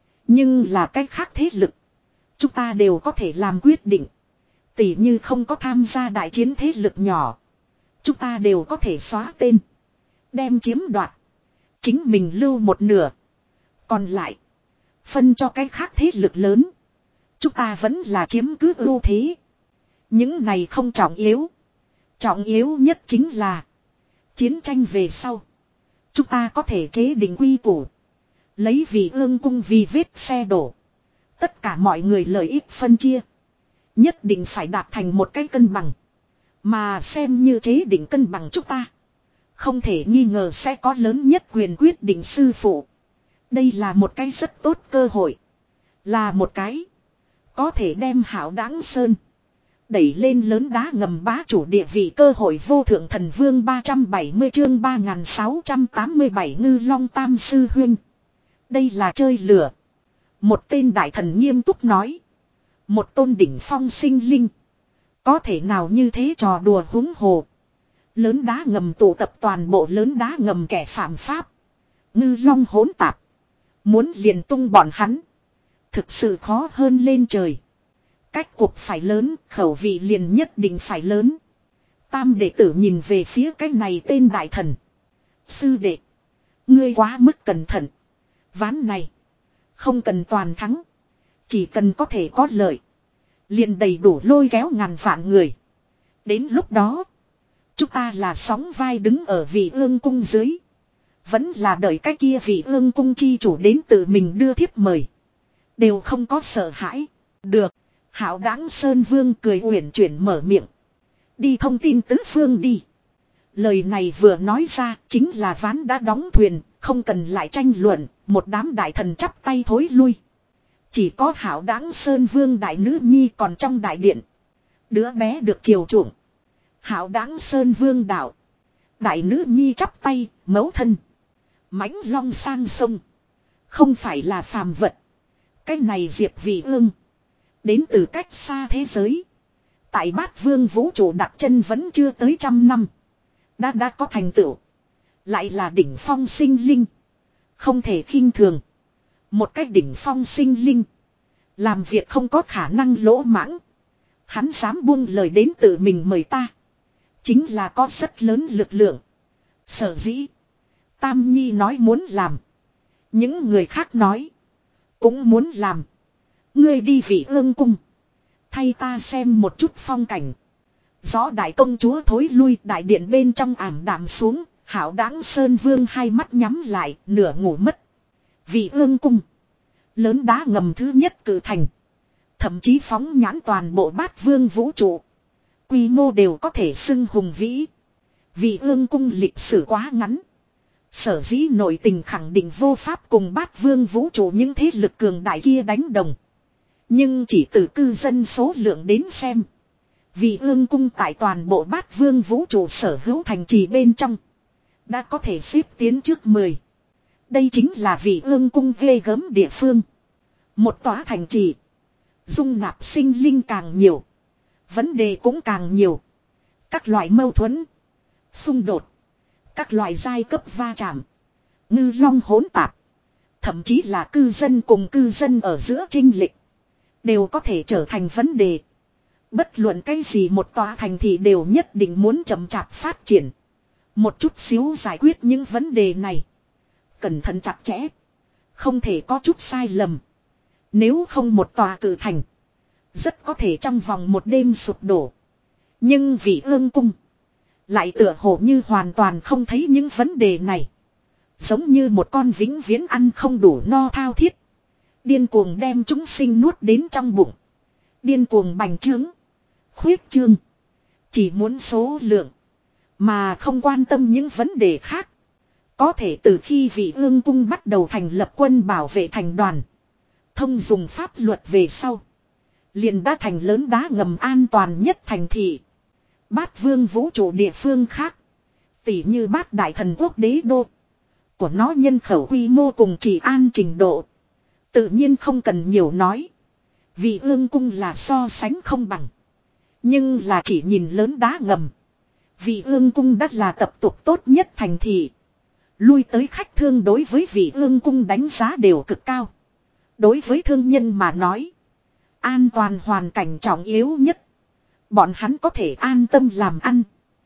Nhưng là cách khác thế lực. Chúng ta đều có thể làm quyết định. Tỉ như không có tham gia đại chiến thế lực nhỏ. Chúng ta đều có thể xóa tên. Đem chiếm đoạt. Chính mình lưu một nửa. Còn lại. Phân cho cách khác thế lực lớn. Chúng ta vẫn là chiếm cứ ưu thế. Những này không trọng yếu. Trọng yếu nhất chính là. Chiến tranh về sau. Chúng ta có thể chế định quy củ. Lấy vì ương cung vì vết xe đổ. Tất cả mọi người lợi ích phân chia. Nhất định phải đạt thành một cái cân bằng. Mà xem như chế định cân bằng chúng ta. Không thể nghi ngờ sẽ có lớn nhất quyền quyết định sư phụ. Đây là một cái rất tốt cơ hội. Là một cái. Có thể đem Hảo Đáng Sơn. Đẩy lên lớn đá ngầm bá chủ địa vị cơ hội vô thượng thần vương ba trăm bảy mươi chương ba nghìn sáu trăm tám mươi bảy ngư long tam sư huynh. Đây là chơi lửa. Một tên đại thần nghiêm túc nói. Một tôn đỉnh phong sinh linh. Có thể nào như thế trò đùa húng hồ. Lớn đá ngầm tụ tập toàn bộ lớn đá ngầm kẻ phạm pháp. Ngư long hỗn tạp. Muốn liền tung bọn hắn. Thực sự khó hơn lên trời. Cách cuộc phải lớn, khẩu vị liền nhất định phải lớn. Tam đệ tử nhìn về phía cái này tên đại thần. Sư đệ. Ngươi quá mức cẩn thận. Ván này. Không cần toàn thắng. Chỉ cần có thể có lợi. Liền đầy đủ lôi kéo ngàn vạn người. Đến lúc đó. Chúng ta là sóng vai đứng ở vị ương cung dưới. Vẫn là đợi cái kia vị ương cung chi chủ đến tự mình đưa thiếp mời. Đều không có sợ hãi. Được. Hảo Đáng Sơn Vương cười uyển chuyển mở miệng. Đi thông tin tứ phương đi. Lời này vừa nói ra chính là ván đã đóng thuyền. Không cần lại tranh luận. Một đám đại thần chắp tay thối lui. Chỉ có Hảo Đáng Sơn Vương đại nữ nhi còn trong đại điện. Đứa bé được chiều chuộng. Hảo Đáng Sơn Vương đạo. Đại nữ nhi chắp tay, mẫu thân. Mãnh long sang sông. Không phải là phàm vật. Cái này Diệp Vị Ương. Đến từ cách xa thế giới. Tại Bát Vương vũ trụ đặt chân vẫn chưa tới trăm năm. Đã đã có thành tựu. Lại là đỉnh phong sinh linh. Không thể khinh thường. Một cách đỉnh phong sinh linh. Làm việc không có khả năng lỗ mãng. Hắn dám buông lời đến tự mình mời ta. Chính là có rất lớn lực lượng. Sở dĩ. Tam Nhi nói muốn làm. Những người khác nói. Cũng muốn làm. Ngươi đi Vị Ương cung. Thay ta xem một chút phong cảnh. Gió đại công chúa thối lui đại điện bên trong ảm đạm xuống. Hảo Đáng Sơn Vương hai mắt nhắm lại nửa ngủ mất. Vị Ương cung. Lớn đá ngầm thứ nhất cử thành. Thậm chí phóng nhãn toàn bộ Bát Vương vũ trụ. Quy mô đều có thể xưng hùng vĩ. Vị Ương cung lịch sử quá ngắn. Sở dĩ nội tình khẳng định vô pháp cùng Bát Vương vũ trụ những thế lực cường đại kia đánh đồng. Nhưng chỉ từ cư dân số lượng đến xem. Vị ương cung tại toàn bộ bát vương vũ trụ sở hữu thành trì bên trong. Đã có thể xếp tiến trước mười. Đây chính là vị ương cung ghê gớm địa phương. Một tòa thành trì. Dung nạp sinh linh càng nhiều. Vấn đề cũng càng nhiều. Các loại mâu thuẫn. Xung đột. Các loại giai cấp va chạm. Ngư long hỗn tạp. Thậm chí là cư dân cùng cư dân ở giữa chênh lệch. Đều có thể trở thành vấn đề. Bất luận cái gì một tòa thành thì đều nhất định muốn chậm chạp phát triển. Một chút xíu giải quyết những vấn đề này. Cẩn thận chặt chẽ. Không thể có chút sai lầm. Nếu không một tòa cử thành. Rất có thể trong vòng một đêm sụp đổ. Nhưng vị ương cung. Lại tựa hồ như hoàn toàn không thấy những vấn đề này. Giống như một con vĩnh viễn ăn không đủ no thao thiết. Điên cuồng đem chúng sinh nuốt đến trong bụng. Điên cuồng bành trướng. Khuyết trương. Chỉ muốn số lượng. Mà không quan tâm những vấn đề khác. Có thể từ khi vị ương cung bắt đầu thành lập quân bảo vệ thành đoàn. Thông dùng pháp luật về sau. Liền đã thành lớn đá ngầm an toàn nhất thành thị. Bát vương vũ trụ địa phương khác. Tỉ như bát đại thần quốc đế đô. Của nó nhân khẩu quy mô cùng chỉ an trình độ. Tự nhiên không cần nhiều nói. Vị ương cung là so sánh không bằng. Nhưng là chỉ nhìn lớn đá ngầm. Vị ương cung đất là tập tục tốt nhất thành thị. Lui tới khách thương đối với vị ương cung đánh giá đều cực cao. Đối với thương nhân mà nói. An toàn hoàn cảnh trọng yếu nhất. Bọn hắn có thể an tâm làm ăn.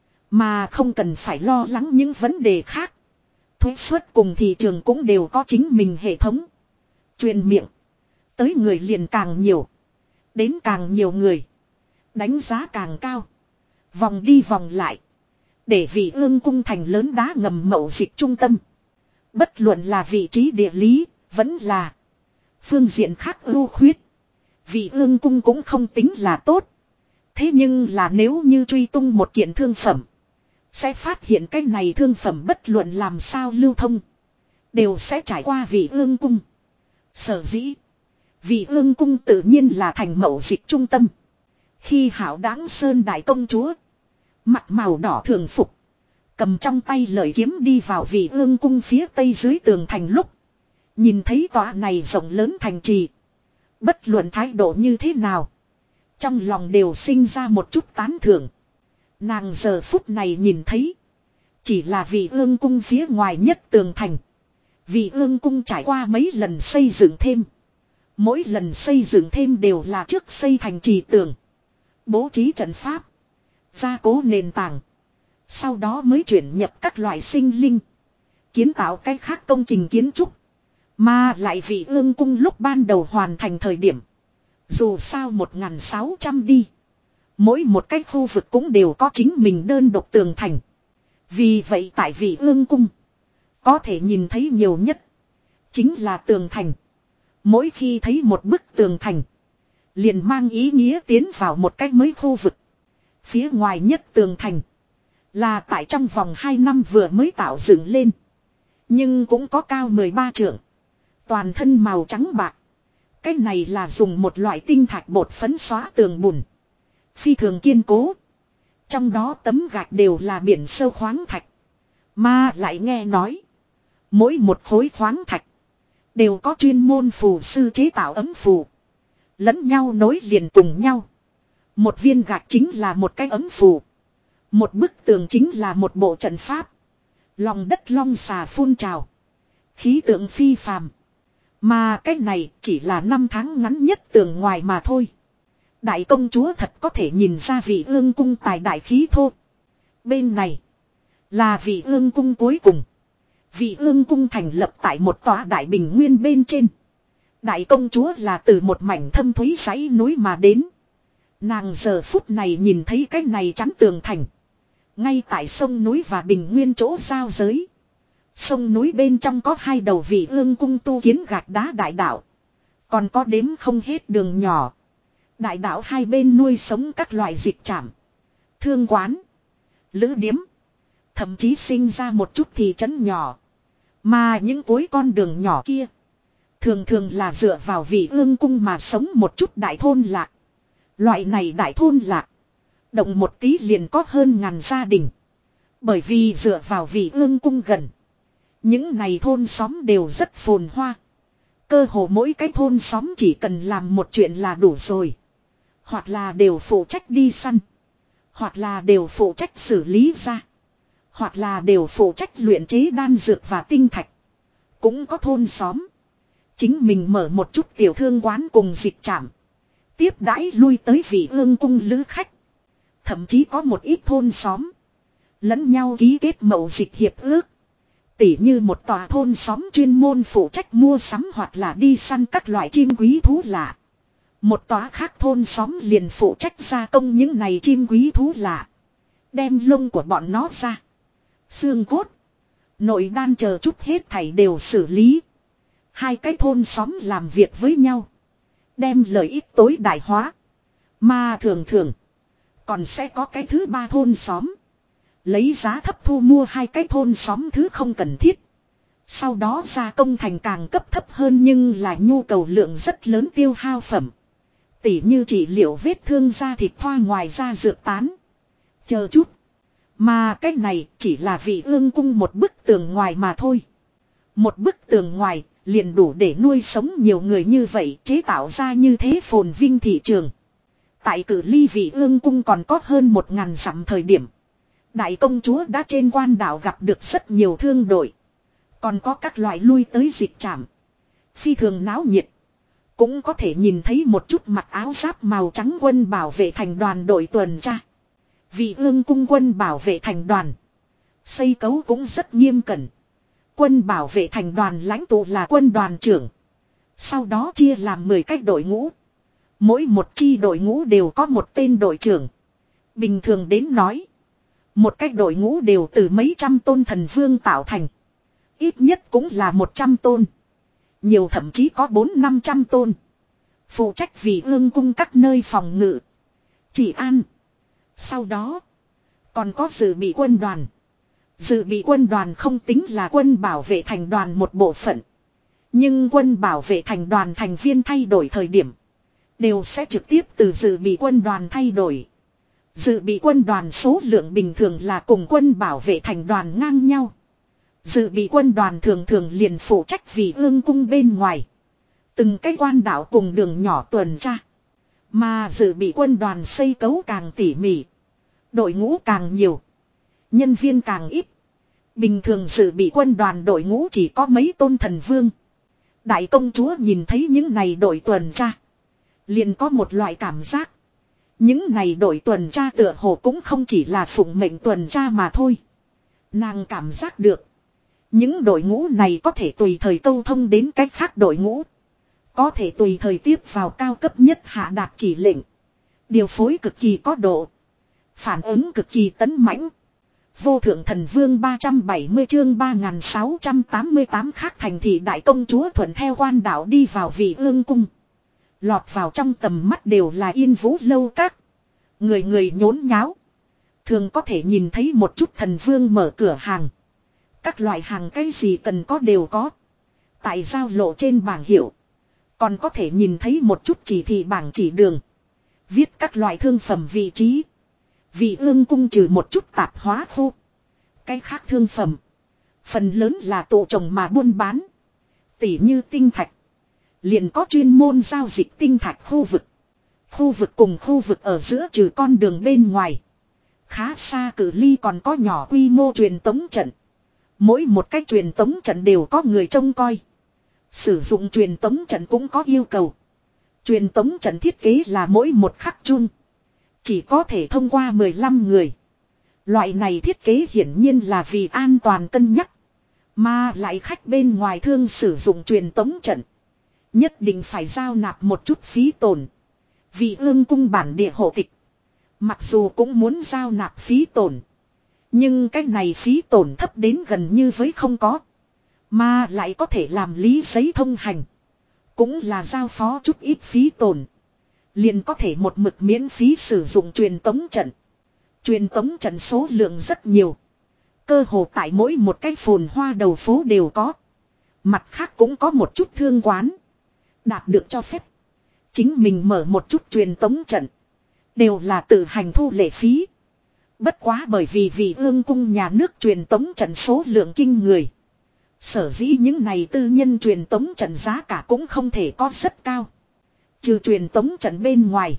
Mà không cần phải lo lắng những vấn đề khác. Thuế suất cùng thị trường cũng đều có chính mình hệ thống. Truyền miệng. Tới người liền càng nhiều. Đến càng nhiều người. Đánh giá càng cao. Vòng đi vòng lại. Để vị ương cung thành lớn đá ngầm mậu dịch trung tâm. Bất luận là vị trí địa lý. Vẫn là phương diện khác ưu khuyết. Vị ương cung cũng không tính là tốt. Thế nhưng là nếu như truy tung một kiện thương phẩm. Sẽ phát hiện cái này thương phẩm bất luận làm sao lưu thông. Đều sẽ trải qua vị ương cung. Sở dĩ. Vị ương cung tự nhiên là thành mậu dịch trung tâm. Khi hảo đáng sơn đại công chúa. Mặt màu đỏ thường phục. Cầm trong tay lợi kiếm đi vào vị ương cung phía tây dưới tường thành lúc. Nhìn thấy tòa này rộng lớn thành trì. Bất luận thái độ như thế nào. Trong lòng đều sinh ra một chút tán thưởng. Nàng giờ phút này nhìn thấy. Chỉ là vị ương cung phía ngoài nhất tường thành. Vị ương cung trải qua mấy lần xây dựng thêm. Mỗi lần xây dựng thêm đều là trước xây thành trì tường. Bố trí trận pháp. Gia cố nền tảng. Sau đó mới chuyển nhập các loại sinh linh. Kiến tạo cách khác công trình kiến trúc. Mà lại vị ương cung lúc ban đầu hoàn thành thời điểm. Dù sao một nghìn sáu trăm đi. Mỗi một cái khu vực cũng đều có chính mình đơn độc tường thành. Vì vậy tại vị ương cung. Có thể nhìn thấy nhiều nhất. Chính là tường thành. Mỗi khi thấy một bức tường thành. Liền mang ý nghĩa tiến vào một cái mới khu vực. Phía ngoài nhất tường thành. Là tại trong vòng hai năm vừa mới tạo dựng lên. Nhưng cũng có cao mười ba trượng. Toàn thân màu trắng bạc. Cái này là dùng một loại tinh thạch bột phấn xóa tường bùn. Phi thường kiên cố. Trong đó tấm gạch đều là biển sâu khoáng thạch. Mà lại nghe nói. Mỗi một khối khoáng thạch. Đều có chuyên môn phù sư chế tạo ấm phù. Lẫn nhau nối liền cùng nhau. Một viên gạch chính là một cái ấm phù. Một bức tường chính là một bộ trận pháp. Lòng đất long xà phun trào. Khí tượng phi phàm. Mà cái này chỉ là năm tháng ngắn nhất tường ngoài mà thôi. Đại công chúa thật có thể nhìn ra vị ương cung tài đại khí thô. Bên này là vị ương cung cuối cùng. Vị ương cung thành lập tại một tòa đại bình nguyên bên trên. Đại công chúa là từ một mảnh thâm thúy dãy núi mà đến. Nàng giờ phút này nhìn thấy cái này chắn tường thành. Ngay tại sông núi và bình nguyên chỗ giao giới. Sông núi bên trong có hai đầu vị ương cung tu kiến gạch đá đại đạo. Còn có đếm không hết đường nhỏ. Đại đạo hai bên nuôi sống các loại dịch trảm. Thương quán. Lữ điếm. Thậm chí sinh ra một chút thị trấn nhỏ. Mà những cuối con đường nhỏ kia. Thường thường là dựa vào vị ương cung mà sống một chút đại thôn lạc. Loại này đại thôn lạc. Động một tí liền có hơn ngàn gia đình. Bởi vì dựa vào vị ương cung gần. Những này thôn xóm đều rất phồn hoa. Cơ hồ mỗi cái thôn xóm chỉ cần làm một chuyện là đủ rồi. Hoặc là đều phụ trách đi săn. Hoặc là đều phụ trách xử lý ra. Hoặc là đều phụ trách luyện chế đan dược và tinh thạch. Cũng có thôn xóm. Chính mình mở một chút tiểu thương quán cùng dịch trạm. Tiếp đãi lui tới vị ương cung lữ khách. Thậm chí có một ít thôn xóm. Lẫn nhau ký kết mậu dịch hiệp ước. Tỉ như một tòa thôn xóm chuyên môn phụ trách mua sắm hoặc là đi săn các loại chim quý thú lạ. Một tòa khác thôn xóm liền phụ trách gia công những này chim quý thú lạ. Đem lông của bọn nó ra. Xương cốt. Nội đan chờ chút hết thảy đều xử lý. Hai cái thôn xóm làm việc với nhau. Đem lợi ích tối đại hóa. Mà thường thường. Còn sẽ có cái thứ ba thôn xóm. Lấy giá thấp thu mua hai cái thôn xóm thứ không cần thiết. Sau đó gia công thành càng cấp thấp hơn nhưng là nhu cầu lượng rất lớn tiêu hao phẩm. Tỉ như trị liệu vết thương da thịt thoa ngoài ra dược tán. Chờ chút. Mà cái này chỉ là vị ương cung một bức tường ngoài mà thôi. Một bức tường ngoài liền đủ để nuôi sống nhiều người như vậy, chế tạo ra như thế phồn vinh thị trường. Tại cử ly vị ương cung còn có hơn một ngàn dặm thời điểm. Đại công chúa đã trên quan đảo gặp được rất nhiều thương đội. Còn có các loại lui tới dịch trạm. Phi thường náo nhiệt. Cũng có thể nhìn thấy một chút mặc áo giáp màu trắng quân bảo vệ thành đoàn đội tuần tra. Vị ương cung quân bảo vệ thành đoàn. Xây cấu cũng rất nghiêm cẩn. Quân bảo vệ thành đoàn lãnh tụ là quân đoàn trưởng. Sau đó chia làm mười cái đội ngũ. Mỗi một chi đội ngũ đều có một tên đội trưởng. Bình thường đến nói. Một cái đội ngũ đều từ mấy trăm tôn thần vương tạo thành. Ít nhất cũng là một trăm tôn. Nhiều thậm chí có bốn năm trăm tôn. Phụ trách vì ương cung các nơi phòng ngự. Trị an. Sau đó. Còn có dự bị quân đoàn. Dự bị quân đoàn không tính là quân bảo vệ thành đoàn một bộ phận. Nhưng quân bảo vệ thành đoàn thành viên thay đổi thời điểm. Đều sẽ trực tiếp từ dự bị quân đoàn thay đổi. Dự bị quân đoàn số lượng bình thường là cùng quân bảo vệ thành đoàn ngang nhau. Dự bị quân đoàn thường thường liền phụ trách vì ương cung bên ngoài. Từng cái quan đảo cùng đường nhỏ tuần tra. Mà dự bị quân đoàn xây cấu càng tỉ mỉ. Đội ngũ càng nhiều. Nhân viên càng ít. Bình thường dự bị quân đoàn đội ngũ chỉ có mấy tôn thần vương. Đại công chúa nhìn thấy những này đội tuần tra. Liền có một loại cảm giác. Những này đội tuần tra tựa hồ cũng không chỉ là phụng mệnh tuần tra mà thôi. Nàng cảm giác được. Những đội ngũ này có thể tùy thời câu thông đến cách khác đội ngũ. Có thể tùy thời tiếp vào cao cấp nhất hạ đạt chỉ lệnh. Điều phối cực kỳ có độ. Phản ứng cực kỳ tấn mãnh. Vô thượng thần vương ba trăm bảy mươi chương ba nghìn sáu trăm tám mươi tám khác thành thị đại công chúa thuận theo quan đảo đi vào vị ương cung. Lọt vào trong tầm mắt đều là Yên Vũ lâu các. Người người nhốn nháo. Thường có thể nhìn thấy một chút thần vương mở cửa hàng. Các loại hàng cái gì cần có đều có. Tại giao lộ trên bảng hiệu. Còn có thể nhìn thấy một chút chỉ thị bảng chỉ đường. Viết các loại thương phẩm vị trí. Vị ương cung trừ một chút tạp hóa khu. Cái khác thương phẩm. Phần lớn là tụ trồng mà buôn bán. Tỉ như tinh thạch. Liền có chuyên môn giao dịch tinh thạch khu vực. Khu vực cùng khu vực ở giữa trừ con đường bên ngoài. Khá xa cự ly còn có nhỏ quy mô truyền tống trận. Mỗi một cái truyền tống trận đều có người trông coi. Sử dụng truyền tống trận cũng có yêu cầu. Truyền tống trận thiết kế là mỗi một khắc chung. Chỉ có thể thông qua mười lăm người. Loại này thiết kế hiển nhiên là vì an toàn cân nhắc. Mà lại khách bên ngoài thương sử dụng truyền tống trận. Nhất định phải giao nạp một chút phí tổn. Vì ương cung bản địa hộ tịch. Mặc dù cũng muốn giao nạp phí tổn. Nhưng cái này phí tổn thấp đến gần như với không có. Mà lại có thể làm lý giấy thông hành. Cũng là giao phó chút ít phí tổn. Liền có thể một mực miễn phí sử dụng truyền tống trận. Truyền tống trận số lượng rất nhiều. Cơ hồ tại mỗi một cái phồn hoa đầu phố đều có. Mặt khác cũng có một chút thương quán. Đạt được cho phép. Chính mình mở một chút truyền tống trận. Đều là tự hành thu lệ phí. Bất quá bởi vì vì ương cung nhà nước truyền tống trận số lượng kinh người. Sở dĩ những này tư nhân truyền tống trận giá cả cũng không thể có rất cao. Trừ truyền tống trận bên ngoài.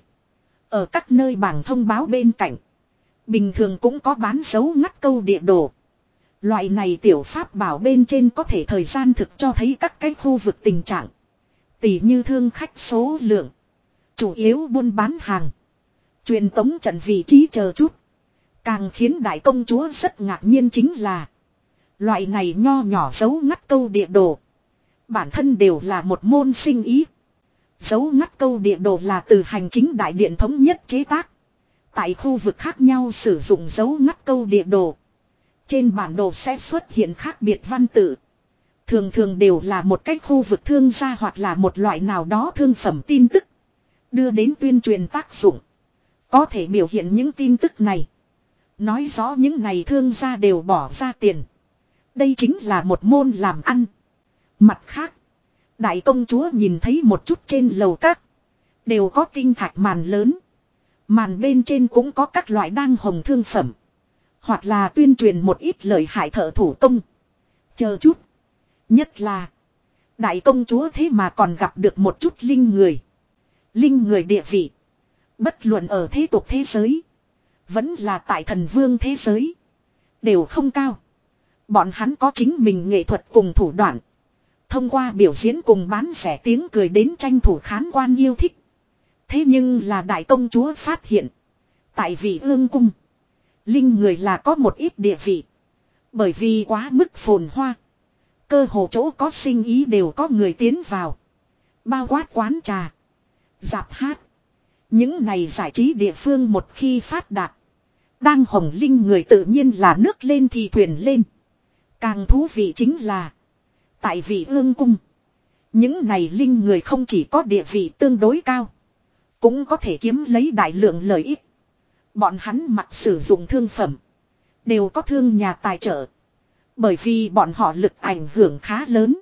Ở các nơi bảng thông báo bên cạnh. Bình thường cũng có bán dấu ngắt câu địa đồ. Loại này tiểu pháp bảo bên trên có thể thời gian thực cho thấy các cái khu vực tình trạng. Tỉ như thương khách số lượng. Chủ yếu buôn bán hàng. Truyền tống trận vị trí chờ chút. Càng khiến đại công chúa rất ngạc nhiên chính là. Loại này nho nhỏ dấu ngắt câu địa đồ. Bản thân đều là một môn sinh ý. Dấu ngắt câu địa đồ là từ hành chính đại điện thống nhất chế tác. Tại khu vực khác nhau sử dụng dấu ngắt câu địa đồ. Trên bản đồ sẽ xuất hiện khác biệt văn tự. Thường thường đều là một cách khu vực thương gia hoặc là một loại nào đó thương phẩm tin tức. Đưa đến tuyên truyền tác dụng. Có thể biểu hiện những tin tức này. Nói rõ những này thương gia đều bỏ ra tiền. Đây chính là một môn làm ăn. Mặt khác. Đại công chúa nhìn thấy một chút trên lầu các. Đều có tinh thạch màn lớn. Màn bên trên cũng có các loại đang hồng thương phẩm. Hoặc là tuyên truyền một ít lời hại thợ thủ công. Chờ chút. Nhất là. Đại công chúa thế mà còn gặp được một chút linh người. Linh người địa vị. Bất luận ở thế tục thế giới. Vẫn là tại thần vương thế giới. Đều không cao. Bọn hắn có chính mình nghệ thuật cùng thủ đoạn. Thông qua biểu diễn cùng bán rẻ tiếng cười đến tranh thủ khán quan yêu thích. Thế nhưng là đại công chúa phát hiện. Tại vị ương cung. Linh người là có một ít địa vị. Bởi vì quá mức phồn hoa. Cơ hồ chỗ có sinh ý đều có người tiến vào. Bao quát quán trà. Dạp hát. Những này giải trí địa phương một khi phát đạt. Đang hồng linh người tự nhiên là nước lên thì thuyền lên. Càng thú vị chính là. Tại vị ương cung. Những này linh người không chỉ có địa vị tương đối cao. Cũng có thể kiếm lấy đại lượng lợi ích. Bọn hắn mặc sử dụng thương phẩm. Đều có thương nhà tài trợ. Bởi vì bọn họ lực ảnh hưởng khá lớn.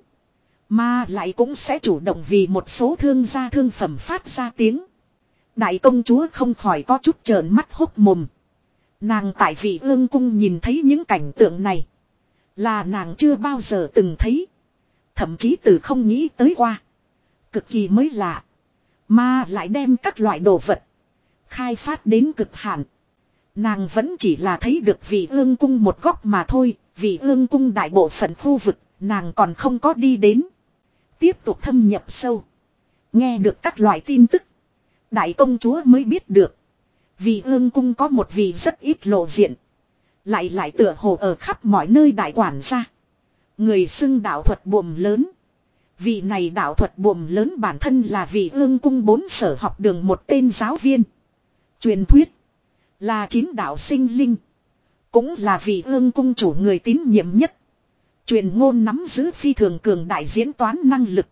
Mà lại cũng sẽ chủ động vì một số thương gia thương phẩm phát ra tiếng. Đại công chúa không khỏi có chút trợn mắt hốc mồm. Nàng tại vị ương cung nhìn thấy những cảnh tượng này. Là nàng chưa bao giờ từng thấy. Thậm chí từ không nghĩ tới qua. Cực kỳ mới lạ. Mà lại đem các loại đồ vật. Khai phát đến cực hạn. Nàng vẫn chỉ là thấy được vị ương cung một góc mà thôi. Vị ương cung đại bộ phận khu vực. Nàng còn không có đi đến. Tiếp tục thâm nhập sâu. Nghe được các loại tin tức. Đại công chúa mới biết được. Vị ương cung có một vị rất ít lộ diện. Lại lại tựa hồ ở khắp mọi nơi đại quản gia. Người xưng đạo thuật buồm lớn. Vị này đạo thuật buồm lớn bản thân là vị ương cung bốn sở học đường một tên giáo viên. Truyền thuyết. Là chín đạo sinh linh. Cũng là vị ương cung chủ người tín nhiệm nhất. Truyền ngôn nắm giữ phi thường cường đại diễn toán năng lực.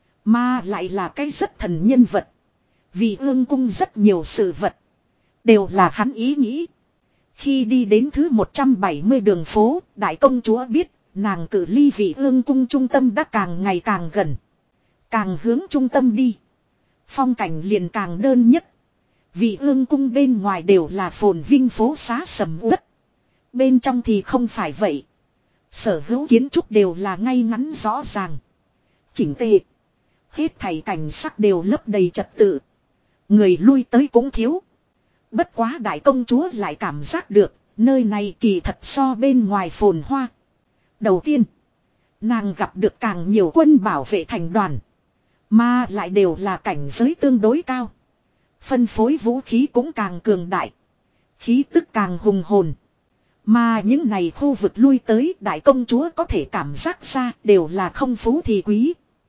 Mà lại là cái rất thần nhân vật. Vị ương cung rất nhiều sự vật. Đều là hắn ý nghĩ. Khi đi đến thứ một trăm bảy mươi đường phố, đại công chúa biết, nàng cự ly vị ương cung trung tâm đã càng ngày càng gần. Càng hướng trung tâm đi. Phong cảnh liền càng đơn nhất. Vị ương cung bên ngoài đều là phồn vinh phố xá sầm uất. Bên trong thì không phải vậy. Sở hữu kiến trúc đều là ngay ngắn rõ ràng. Chỉnh tề. Hết thảy cảnh sắc đều lấp đầy trật tự. Người lui tới cũng thiếu. Bất quá đại công chúa lại cảm giác được, nơi này kỳ thật so bên ngoài phồn hoa. Đầu tiên, nàng gặp được càng nhiều quân bảo vệ thành đoàn. Mà lại đều là cảnh giới tương đối cao. Phân phối vũ khí cũng càng cường đại. Khí tức càng hùng hồn. Mà những này khu vực lui tới đại công chúa có thể cảm giác ra đều là không phú thì quý.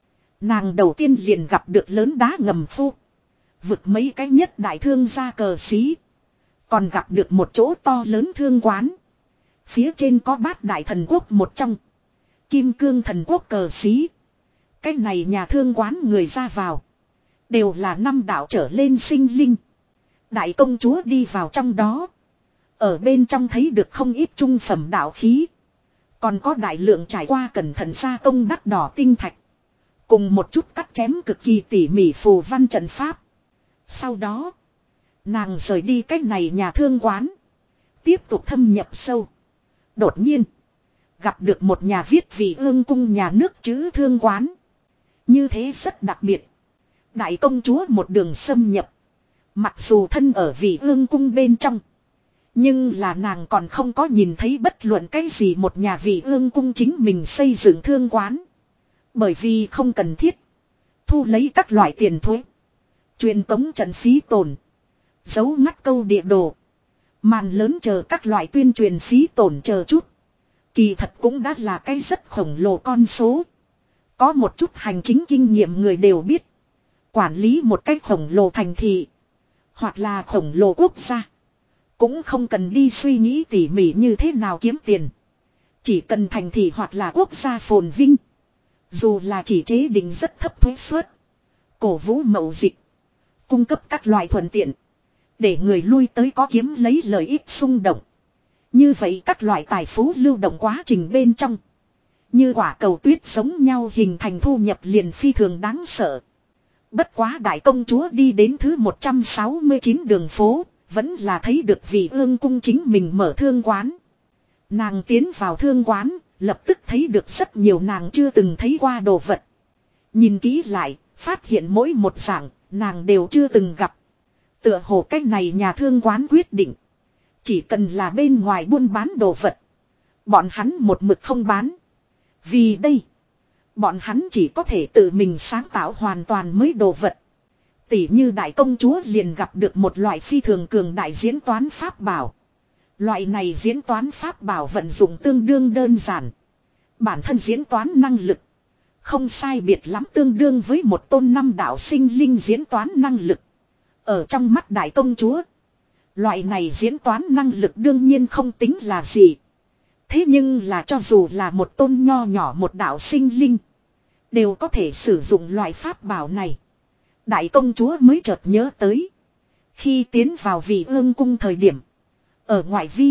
Nàng đầu tiên liền gặp được lớn đá ngầm phu. Vực mấy cái nhất đại thương gia cờ xí. Còn gặp được một chỗ to lớn thương quán. Phía trên có bát đại thần quốc một trong. Kim cương thần quốc cờ xí. Cái này nhà thương quán người ra vào. Đều là năm đạo trở lên sinh linh. Đại công chúa đi vào trong đó. Ở bên trong thấy được không ít trung phẩm đạo khí. Còn có đại lượng trải qua cẩn thận gia công đắt đỏ tinh thạch. Cùng một chút cắt chém cực kỳ tỉ mỉ phù văn trận pháp. Sau đó, nàng rời đi cách này nhà thương quán. Tiếp tục thâm nhập sâu. Đột nhiên, gặp được một nhà viết vì ương cung nhà nước chữ thương quán. Như thế rất đặc biệt. Đại công chúa một đường xâm nhập. Mặc dù thân ở vì ương cung bên trong. Nhưng là nàng còn không có nhìn thấy bất luận cái gì một nhà vị ương cung chính mình xây dựng thương quán. Bởi vì không cần thiết. Thu lấy các loại tiền thuế. Truyền tống trận phí tổn. Giấu ngắt câu địa đồ. Màn lớn chờ các loại tuyên truyền phí tổn chờ chút. Kỳ thật cũng đã là cái rất khổng lồ con số. Có một chút hành chính kinh nghiệm người đều biết. Quản lý một cách khổng lồ thành thị. Hoặc là khổng lồ quốc gia. Cũng không cần đi suy nghĩ tỉ mỉ như thế nào kiếm tiền. Chỉ cần thành thị hoặc là quốc gia phồn vinh. Dù là chỉ chế định rất thấp thuế suất. Cổ vũ mậu dịch. Cung cấp các loại thuận tiện. Để người lui tới có kiếm lấy lợi ích xung động. Như vậy các loại tài phú lưu động quá trình bên trong. Như quả cầu tuyết giống nhau hình thành thu nhập liền phi thường đáng sợ. Bất quá đại công chúa đi đến thứ một trăm sáu mươi chín đường phố. Vẫn là thấy được vị ương cung chính mình mở thương quán. Nàng tiến vào thương quán. Lập tức thấy được rất nhiều nàng chưa từng thấy qua đồ vật. Nhìn kỹ lại. Phát hiện mỗi một dạng. Nàng đều chưa từng gặp. Tựa hồ cách này nhà thương quán quyết định. Chỉ cần là bên ngoài buôn bán đồ vật. Bọn hắn một mực không bán. Vì đây. Bọn hắn chỉ có thể tự mình sáng tạo hoàn toàn mới đồ vật. Tỷ như đại công chúa liền gặp được một loại phi thường cường đại diễn toán pháp bảo. Loại này diễn toán pháp bảo vận dụng tương đương đơn giản. Bản thân diễn toán năng lực. Không sai biệt lắm tương đương với một tôn năm đạo sinh linh diễn toán năng lực. Ở trong mắt đại công chúa. Loại này diễn toán năng lực đương nhiên không tính là gì. Thế nhưng là cho dù là một tôn nho nhỏ một đạo sinh linh. Đều có thể sử dụng loại pháp bảo này. Đại công chúa mới chợt nhớ tới. Khi tiến vào vị ương cung thời điểm. Ở ngoại vi.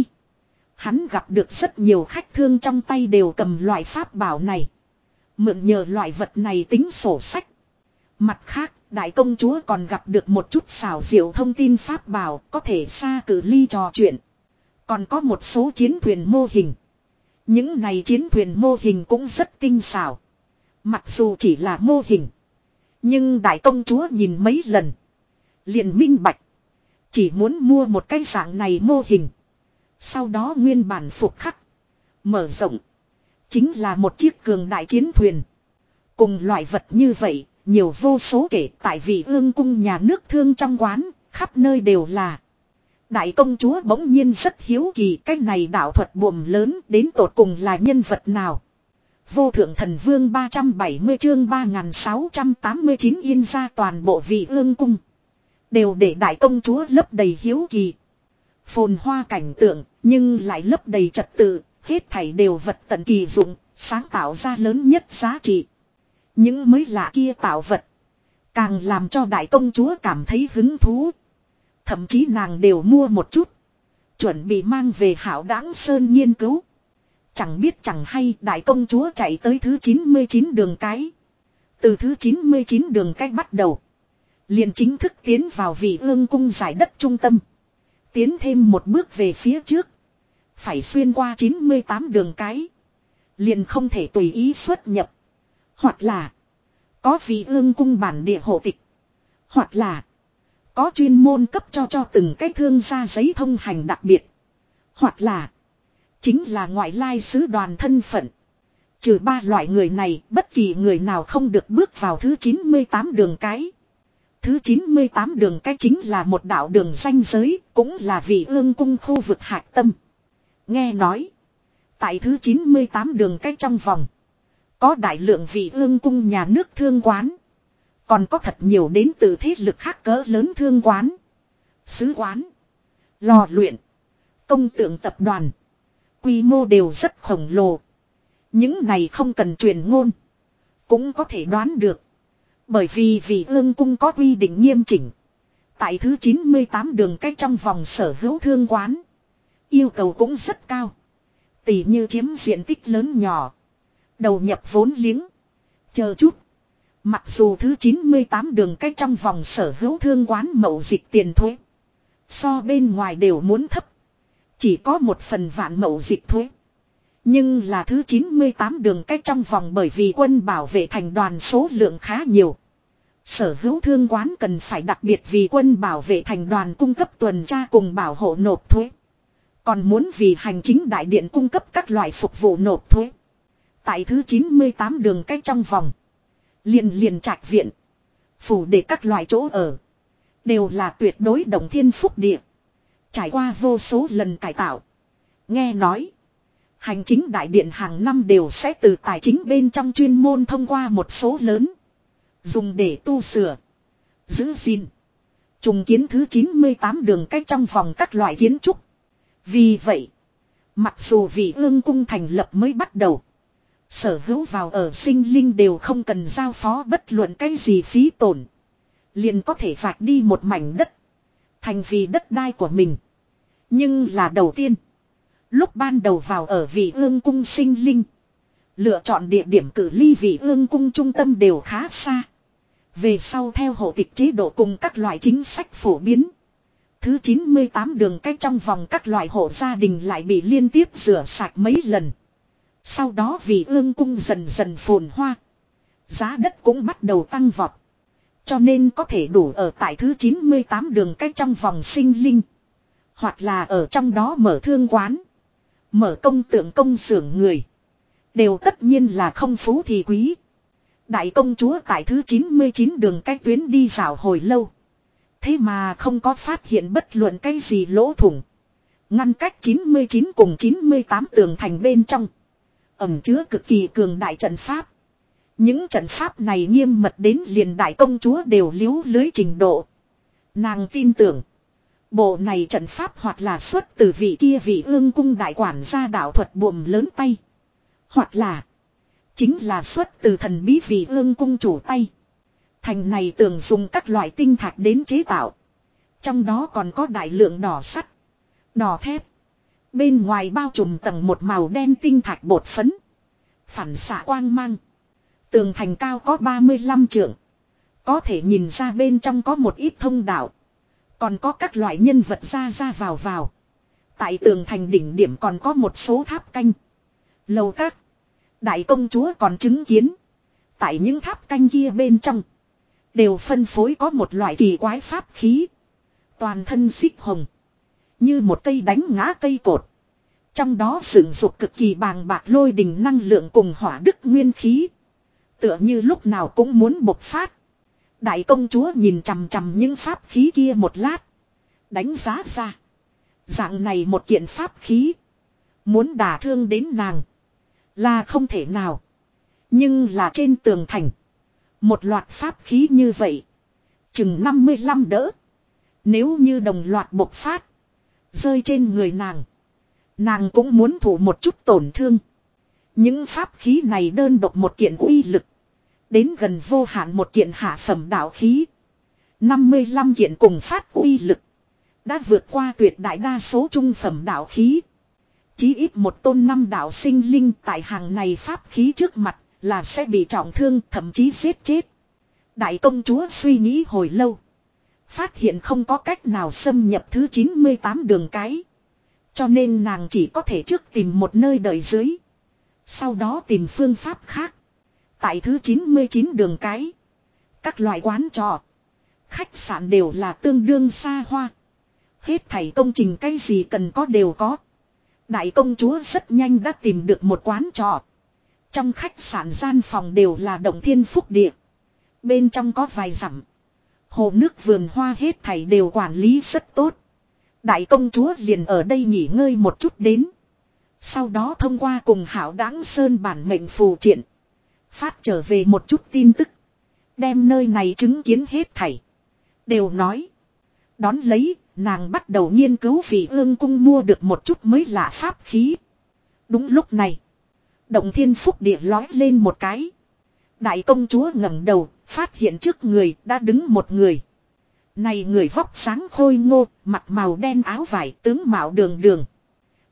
Hắn gặp được rất nhiều khách thương trong tay đều cầm loại pháp bảo này. Mượn nhờ loại vật này tính sổ sách. Mặt khác, đại công chúa còn gặp được một chút xảo diệu thông tin pháp bảo có thể xa cự ly trò chuyện. Còn có một số chiến thuyền mô hình. Những này chiến thuyền mô hình cũng rất tinh xảo. Mặc dù chỉ là mô hình. Nhưng đại công chúa nhìn mấy lần. Liền minh bạch. Chỉ muốn mua một cái dạng này mô hình. Sau đó nguyên bản phục khắc. Mở rộng. Chính là một chiếc cường đại chiến thuyền. Cùng loại vật như vậy. Nhiều vô số kể tại vì ương cung nhà nước thương trong quán. Khắp nơi đều là. Đại công chúa bỗng nhiên rất hiếu kỳ. Cái này đạo thuật buồm lớn đến tột cùng là nhân vật nào. Vô thượng thần vương ba trăm bảy mươi chương ba nghìn sáu trăm tám mươi chín yên ra toàn bộ vị ương cung. Đều để đại công chúa lấp đầy hiếu kỳ. Phồn hoa cảnh tượng nhưng lại lấp đầy trật tự. Hết thảy đều vật tận kỳ dụng. Sáng tạo ra lớn nhất giá trị. Những mới lạ kia tạo vật. Càng làm cho đại công chúa cảm thấy hứng thú. Thậm chí nàng đều mua một chút. Chuẩn bị mang về Hảo Đãng Sơn nghiên cứu. Chẳng biết chẳng hay đại công chúa chạy tới thứ chín mươi chín đường cái. Từ thứ chín mươi chín đường cái bắt đầu. Liền chính thức tiến vào vị ương cung giải đất trung tâm. Tiến thêm một bước về phía trước. Phải xuyên qua chín mươi tám đường cái. Liền không thể tùy ý xuất nhập. Hoặc là có vị ương cung bản địa hộ tịch. Hoặc là có chuyên môn cấp cho cho từng cái thương gia giấy thông hành đặc biệt. Hoặc là chính là ngoại lai sứ đoàn thân phận. Trừ ba loại người này, bất kỳ người nào không được bước vào thứ chín mươi tám đường cái. Thứ chín mươi tám đường cái chính là một đạo đường ranh giới, cũng là vị ương cung khu vực hạch tâm. Nghe nói, tại thứ chín mươi tám đường cái trong vòng, có đại lượng vị ương cung nhà nước thương quán. Còn có thật nhiều đến từ thế lực khác cỡ lớn thương quán, sứ quán, lò luyện, công tượng tập đoàn. Quy mô đều rất khổng lồ. Những này không cần truyền ngôn. Cũng có thể đoán được. Bởi vì vị ương cung có quy định nghiêm chỉnh. Tại thứ chín mươi tám đường cách trong vòng sở hữu thương quán. Yêu cầu cũng rất cao. Tỷ như chiếm diện tích lớn nhỏ. Đầu nhập vốn liếng. Chờ chút. Mặc dù thứ chín mươi tám đường cách trong vòng sở hữu thương quán mậu dịch tiền thuế. So bên ngoài đều muốn thấp. Chỉ có một phần vạn mậu dịch thuế. Nhưng là thứ chín mươi tám đường cách trong vòng bởi vì quân bảo vệ thành đoàn số lượng khá nhiều. Sở hữu thương quán cần phải đặc biệt vì quân bảo vệ thành đoàn cung cấp tuần tra cùng bảo hộ nộp thuế. Còn muốn vì hành chính đại điện cung cấp các loại phục vụ nộp thuế. Tại thứ chín mươi tám đường cách trong vòng. Liền liền trạch viện. Phủ để các loại chỗ ở. Đều là tuyệt đối động thiên phúc địa. Trải qua vô số lần cải tạo. Nghe nói. Hành chính đại điện hàng năm đều sẽ từ tài chính bên trong chuyên môn thông qua một số lớn. Dùng để tu sửa. Giữ gìn. Trùng kiến thứ chín mươi tám đường cách trong vòng các loại kiến trúc. Vì vậy. Mặc dù vì ương cung thành lập mới bắt đầu. Sở hữu vào ở sinh linh đều không cần giao phó bất luận cái gì phí tổn. Liền có thể vạch đi một mảnh đất. Thành vì đất đai của mình. Nhưng là đầu tiên. Lúc ban đầu vào ở vị ương cung sinh linh. Lựa chọn địa điểm cử ly vị ương cung trung tâm đều khá xa. Về sau theo hộ tịch chế độ cùng các loại chính sách phổ biến. Thứ chín mươi tám đường cách trong vòng các loại hộ gia đình lại bị liên tiếp rửa sạch mấy lần. Sau đó vì ương cung dần dần phồn hoa. Giá đất cũng bắt đầu tăng vọt. Cho nên có thể đủ ở tại thứ chín mươi tám đường cách trong vòng sinh linh. Hoặc là ở trong đó mở thương quán. Mở công tượng công xưởng người. Đều tất nhiên là không phú thì quý. Đại công chúa tại thứ chín mươi chín đường cách tuyến đi dạo hồi lâu. Thế mà không có phát hiện bất luận cái gì lỗ thủng. Ngăn cách chín mươi chín cùng chín mươi tám tường thành bên trong. Ẩm chứa cực kỳ cường đại trận pháp. Những trận pháp này nghiêm mật đến liền đại công chúa đều liếu lưới trình độ. Nàng tin tưởng. Bộ này trận pháp hoặc là xuất từ vị kia vị ương cung đại quản gia đạo thuật buồm lớn tay. Hoặc là. Chính là xuất từ thần bí vị ương cung chủ tay. Thành này tưởng dùng các loại tinh thạch đến chế tạo. Trong đó còn có đại lượng đỏ sắt. Đỏ thép. Bên ngoài bao trùm tầng một màu đen tinh thạch bột phấn. Phản xạ quang mang. Tường thành cao có ba mươi lăm trượng. Có thể nhìn ra bên trong có một ít thông đạo. Còn có các loại nhân vật ra ra vào vào. Tại tường thành đỉnh điểm còn có một số tháp canh. Lầu các. Đại công chúa còn chứng kiến. Tại những tháp canh kia bên trong. Đều phân phối có một loại kỳ quái pháp khí. Toàn thân xích hồng. Như một cây đánh ngã cây cột. Trong đó sử dụng cực kỳ bàng bạc lôi đình năng lượng cùng hỏa đức nguyên khí. Tựa như lúc nào cũng muốn bộc phát. Đại công chúa nhìn chằm chằm những pháp khí kia một lát. Đánh giá ra. Dạng này một kiện pháp khí. Muốn đả thương đến nàng. Là không thể nào. Nhưng là trên tường thành. Một loạt pháp khí như vậy. Chừng năm mươi lăm đỡ. Nếu như đồng loạt bộc phát. Rơi trên người nàng. Nàng cũng muốn thủ một chút tổn thương. Những pháp khí này đơn độc một kiện uy lực. Đến gần vô hạn một kiện hạ phẩm đạo khí. năm mươi lăm kiện cùng phát uy lực. Đã vượt qua tuyệt đại đa số trung phẩm đạo khí. Chí ít một tôn năm đạo sinh linh tại hàng này pháp khí trước mặt là sẽ bị trọng thương thậm chí giết chết. Đại công chúa suy nghĩ hồi lâu. Phát hiện không có cách nào xâm nhập thứ chín mươi tám đường cái. Cho nên nàng chỉ có thể trước tìm một nơi đợi dưới. Sau đó tìm phương pháp khác. Tại thứ chín mươi chín đường cái. Các loại quán trọ. Khách sạn đều là tương đương xa hoa. Hết thảy công trình cái gì cần có đều có. Đại công chúa rất nhanh đã tìm được một quán trọ. Trong khách sạn gian phòng đều là động thiên phúc địa. Bên trong có vài dặm. Hồ nước vườn hoa hết thảy đều quản lý rất tốt. Đại công chúa liền ở đây nghỉ ngơi một chút đến. Sau đó thông qua cùng Hảo Đãng Sơn bản mệnh phù triện. Phát trở về một chút tin tức. Đem nơi này chứng kiến hết thảy. Đều nói. Đón lấy, nàng bắt đầu nghiên cứu vì ương cung mua được một chút mới lạ pháp khí. Đúng lúc này. Động thiên phúc địa lói lên một cái. Đại công chúa ngẩng đầu, phát hiện trước người đã đứng một người. Này người vóc sáng khôi ngô, mặc màu đen áo vải tướng mạo đường đường.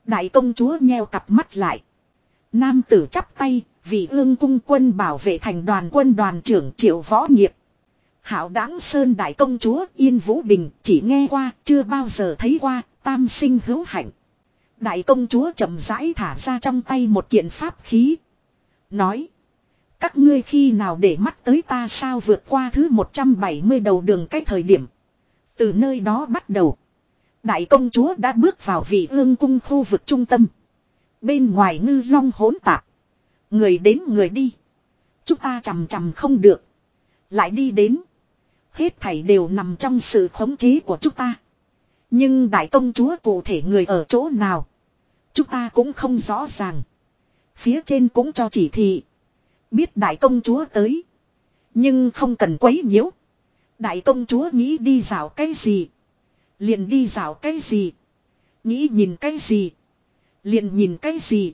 Đại công chúa nheo cặp mắt lại. Nam tử chắp tay, vì ương cung quân bảo vệ thành đoàn quân đoàn trưởng Triệu Võ Nghiệp. Hảo Đãng Sơn đại công chúa Yên Vũ Bình chỉ nghe qua, chưa bao giờ thấy qua, tam sinh hữu hạnh. Đại công chúa chậm rãi thả ra trong tay một kiện pháp khí. Nói. Các ngươi khi nào để mắt tới ta sao vượt qua thứ một trăm bảy mươi đầu đường cái thời điểm. Từ nơi đó bắt đầu. Đại công chúa đã bước vào vị ương cung khu vực trung tâm. Bên ngoài ngư long hỗn tạp. Người đến người đi. Chúng ta chằm chằm không được. Lại đi đến. Hết thảy đều nằm trong sự khống chế của chúng ta. Nhưng đại công chúa cụ thể người ở chỗ nào. Chúng ta cũng không rõ ràng. Phía trên cũng cho chỉ thị. Biết đại công chúa tới. Nhưng không cần quấy nhiễu. Đại công chúa nghĩ đi dạo cái gì. Liền đi dạo cái gì. Nghĩ nhìn cái gì. Liền nhìn cái gì.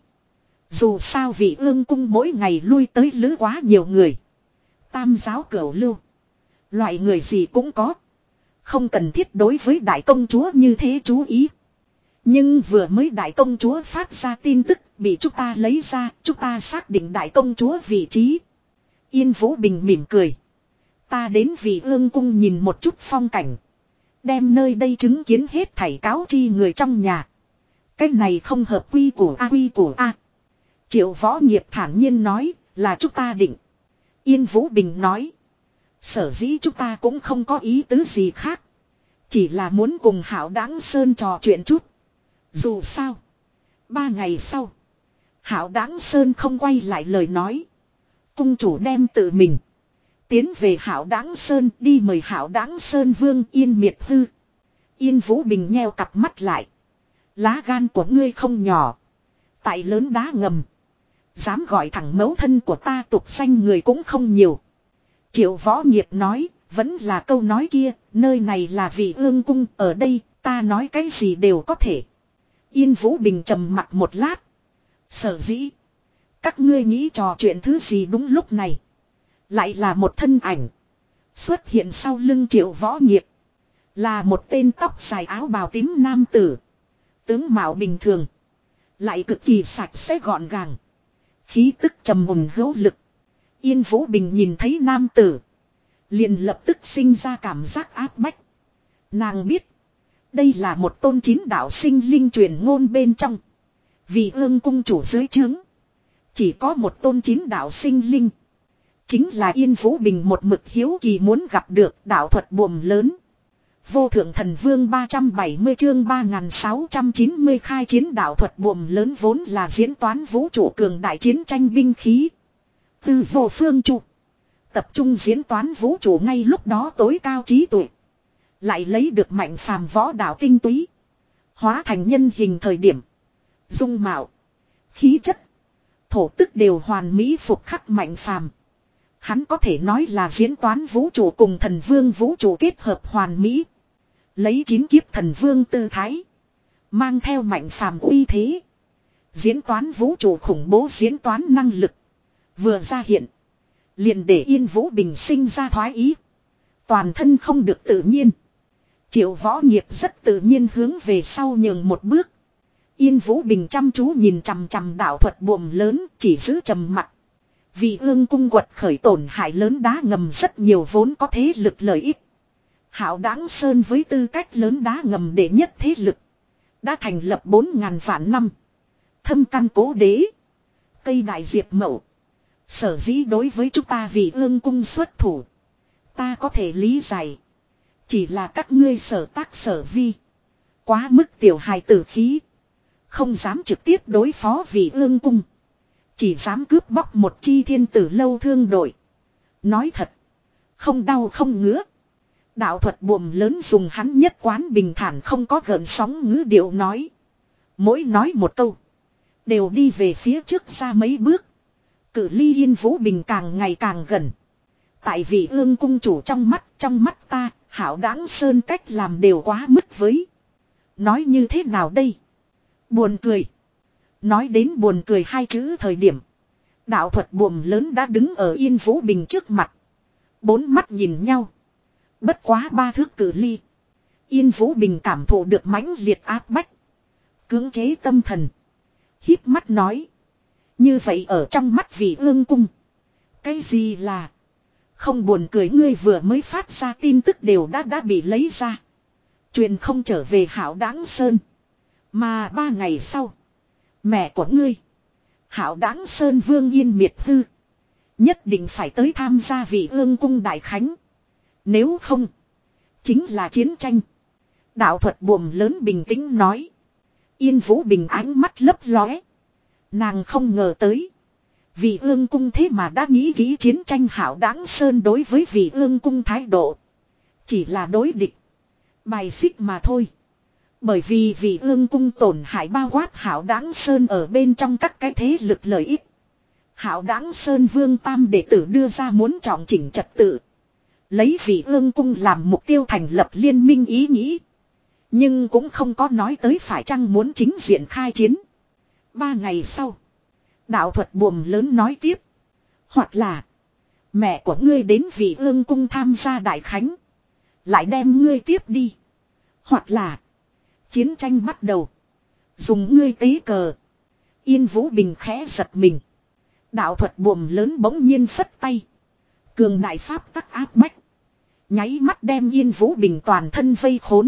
Dù sao vị ương cung mỗi ngày lui tới lứa quá nhiều người. Tam giáo cửu lưu. Loại người gì cũng có. Không cần thiết đối với đại công chúa như thế chú ý. Nhưng vừa mới đại công chúa phát ra tin tức bị chúng ta lấy ra. Chúng ta xác định đại công chúa vị trí. Yên Vũ Bình mỉm cười. Ta đến vị ương cung nhìn một chút phong cảnh. Đem nơi đây chứng kiến hết thảy cáo chi người trong nhà. Cái này không hợp quy của A quy của A. Triệu Võ Nghiệp thản nhiên nói là chúng ta định. Yên Vũ Bình nói. Sở dĩ chúng ta cũng không có ý tứ gì khác. Chỉ là muốn cùng Hảo Đãng Sơn trò chuyện chút. Dù sao. Ba ngày sau. Hảo Đãng Sơn không quay lại lời nói. Cung chủ đem tự mình. Tiến về Hảo Đãng Sơn đi mời Hảo Đãng Sơn Vương Yên Miệt Hư. Yên Vũ Bình nheo cặp mắt lại. Lá gan của ngươi không nhỏ. Tại lớn đá ngầm. Dám gọi thẳng mẫu thân của ta tục danh người cũng không nhiều. Triệu Võ Nghiệp nói. Vẫn là câu nói kia. Nơi này là vị ương cung. Ở đây ta nói cái gì đều có thể. Yên Vũ Bình trầm mặt một lát. Sở dĩ. Các ngươi nghĩ trò chuyện thứ gì đúng lúc này. Lại là một thân ảnh. Xuất hiện sau lưng Triệu Võ Nghiệp. Là một tên tóc dài áo bào tím nam tử. Tướng mạo bình thường. Lại cực kỳ sạch sẽ gọn gàng. Khí tức trầm mùn hữu lực. Yên Vũ Bình nhìn thấy nam tử. Liền lập tức sinh ra cảm giác áp bách. Nàng biết. Đây là một tôn chín đạo sinh linh truyền ngôn bên trong. Vì ương cung chủ dưới trướng. Chỉ có một tôn chín đạo sinh linh. Chính là Yên Vũ Bình một mực hiếu kỳ muốn gặp được đạo thuật buồm lớn. Vô thượng thần vương ba trăm bảy mươi chương ba nghìn sáu trăm chín mươi khai chiến đạo thuật buồm lớn vốn là diễn toán vũ trụ cường đại chiến tranh binh khí. Từ vô phương trụ. Tập trung diễn toán vũ trụ ngay lúc đó tối cao trí tuệ. Lại lấy được mạnh phàm võ đạo tinh túy. Hóa thành nhân hình thời điểm. Dung mạo. Khí chất. Thổ tức đều hoàn mỹ phục khắc mạnh phàm. Hắn có thể nói là diễn toán vũ trụ cùng thần vương vũ trụ kết hợp hoàn mỹ. Lấy chín kiếp thần vương tư thái. Mang theo mạnh phàm uy thế. Diễn toán vũ trụ khủng bố diễn toán năng lực. Vừa ra hiện. Liền để Yên Vũ Bình sinh ra thoái ý. Toàn thân không được tự nhiên. Triệu Võ Nghiệp rất tự nhiên hướng về sau nhường một bước. Yên Vũ Bình chăm chú nhìn chằm chằm đạo thuật buồm lớn chỉ giữ trầm mặc. Vì ương cung quật khởi tổn hại lớn đá ngầm rất nhiều vốn có thế lực lợi ích. Hảo Đãng Sơn với tư cách lớn đá ngầm đệ nhất thế lực. Đã thành lập bốn ngàn vạn năm. Thâm căn cố đế. Cây đại diệp mậu. Sở dĩ đối với chúng ta vì ương cung xuất thủ. Ta có thể lý giải. Chỉ là các ngươi sở tác sở vi. Quá mức tiểu hài tử khí. Không dám trực tiếp đối phó vì ương cung. Chỉ dám cướp bóc một chi thiên tử lâu thương đội. Nói thật. Không đau không ngứa. Đạo thuật buồm lớn dùng hắn nhất quán bình thản không có gợn sóng ngữ điệu nói. Mỗi nói một câu. Đều đi về phía trước ra mấy bước. Cự ly Yên Vũ Bình càng ngày càng gần. Tại vì ương cung chủ trong mắt, trong mắt ta, Hảo Đãng Sơn cách làm đều quá mức với. Nói như thế nào đây? Buồn cười. Nói đến buồn cười hai chữ thời điểm. Đạo thuật buồm lớn đã đứng ở Yên Vũ Bình trước mặt. Bốn mắt nhìn nhau. Bất quá ba thước cự ly. Yên Vũ Bình cảm thụ được mãnh liệt áp bách. Cưỡng chế tâm thần. Híp mắt nói. Như vậy ở trong mắt Vị Ương Cung. Cái gì là. Không buồn cười, ngươi vừa mới phát ra tin tức đều đã đã bị lấy ra. Truyền không trở về Hạo Đáng Sơn. Mà ba ngày sau. Mẹ của ngươi. Hạo Đáng Sơn Vương Yên Miệt Hư. Nhất định phải tới tham gia Vị Ương Cung đại khánh. Nếu không. Chính là chiến tranh. Đạo thuật buồm lớn bình tĩnh nói. Yên Vũ Bình ánh mắt lấp lóe. Nàng không ngờ tới. Vị Ương Cung thế mà đã nghĩ kỹ chiến tranh. Hạo Đáng Sơn đối với Vị Ương Cung thái độ. Chỉ là đối địch. Bài xích mà thôi. Bởi vì Vị Ương Cung tổn hại bao quát Hạo Đáng Sơn ở bên trong các cái thế lực lợi ích. Hạo Đáng Sơn Vương Tam đệ tử đưa ra muốn trọng chỉnh trật tự. Lấy Vị Ương Cung làm mục tiêu thành lập liên minh ý nghĩ. Nhưng cũng không có nói tới phải chăng muốn chính diện khai chiến. Ba ngày sau. Đạo thuật buồm lớn nói tiếp. Hoặc là. Mẹ của ngươi đến Vị Ương Cung tham gia đại khánh. Lại đem ngươi tiếp đi. Hoặc là. Chiến tranh bắt đầu. Dùng ngươi tế cờ. Yên Vũ Bình khẽ giật mình. Đạo thuật buồm lớn bỗng nhiên phất tay. Cường đại pháp tắc áp bách. Nháy mắt đem Yên Vũ Bình toàn thân vây khốn.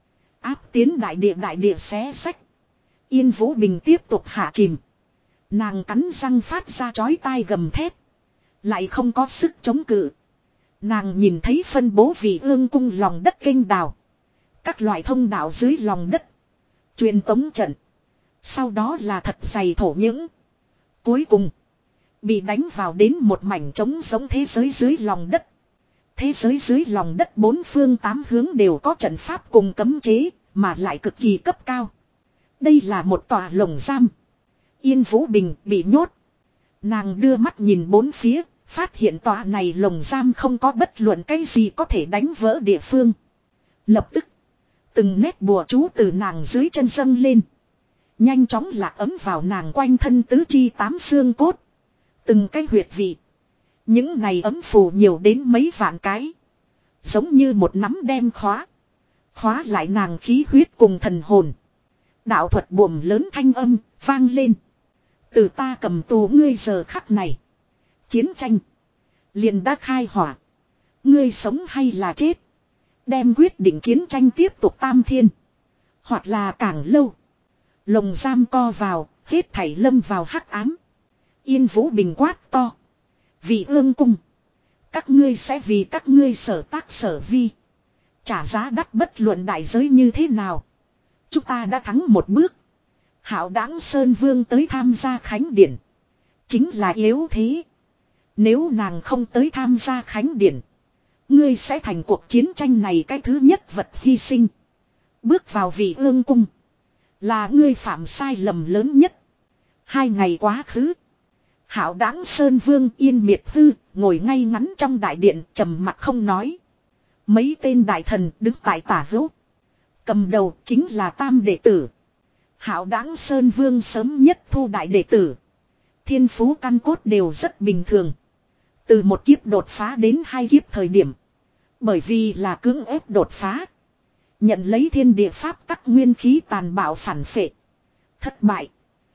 Áp tiến đại địa đại địa xé sách. Yên Vũ Bình tiếp tục hạ chìm. Nàng cắn răng phát ra chói tai gầm thét. Lại không có sức chống cự. Nàng nhìn thấy phân bố Vị Ương Cung lòng đất kênh đào. Các loại thông đạo dưới lòng đất. Truyền tống trận. Sau đó là thật dày thổ những. Cuối cùng. Bị đánh vào đến một mảnh trống giống thế giới dưới lòng đất. Thế giới dưới lòng đất bốn phương tám hướng đều có trận pháp cùng cấm chế. Mà lại cực kỳ cấp cao. Đây là một tòa lồng giam. Yên Vũ Bình bị nhốt. Nàng đưa mắt nhìn bốn phía. Phát hiện tòa này lồng giam không có bất luận cái gì có thể đánh vỡ địa phương. Lập tức. Từng nét bùa chú từ nàng dưới chân dâng lên. Nhanh chóng lạc ấm vào nàng quanh thân tứ chi tám xương cốt. Từng cái huyệt vị. Những này ấm phù nhiều đến mấy vạn cái. Giống như một nắm đem khóa. Khóa lại nàng khí huyết cùng thần hồn. Đạo thuật buồm lớn thanh âm vang lên. Từ ta cầm tù ngươi giờ khắc này. Chiến tranh. Liền đã khai hỏa. Ngươi sống hay là chết. Đem quyết định chiến tranh tiếp tục tam thiên. Hoặc là càng lâu. Lồng giam co vào. Hết thảy lâm vào hắc ám. Yên Vũ Bình quát to. Vị Ương Cung. Các ngươi sẽ vì các ngươi sở tác sở vi. Trả giá đắt bất luận đại giới như thế nào. Chúng ta đã thắng một bước. Hạo Đáng Sơn Vương tới tham gia khánh điển. Chính là yếu thế. Nếu nàng không tới tham gia khánh điển. Ngươi sẽ thành cuộc chiến tranh này cái thứ nhất vật hy sinh. Bước vào Vị Ương Cung. Là ngươi phạm sai lầm lớn nhất. Hai ngày quá khứ. Hạo Đáng Sơn Vương Yên Miệt Hư ngồi ngay ngắn trong đại điện trầm mặc không nói. Mấy tên đại thần đứng tại tả hữu. Cầm đầu chính là tam đệ tử. Hạo Đáng Sơn Vương sớm nhất thu đại đệ tử. Thiên phú căn cốt đều rất bình thường. Từ một kiếp đột phá đến hai kiếp thời điểm. Bởi vì là cưỡng ép đột phá. Nhận lấy thiên địa pháp tắc nguyên khí tàn bạo phản phệ. Thất bại.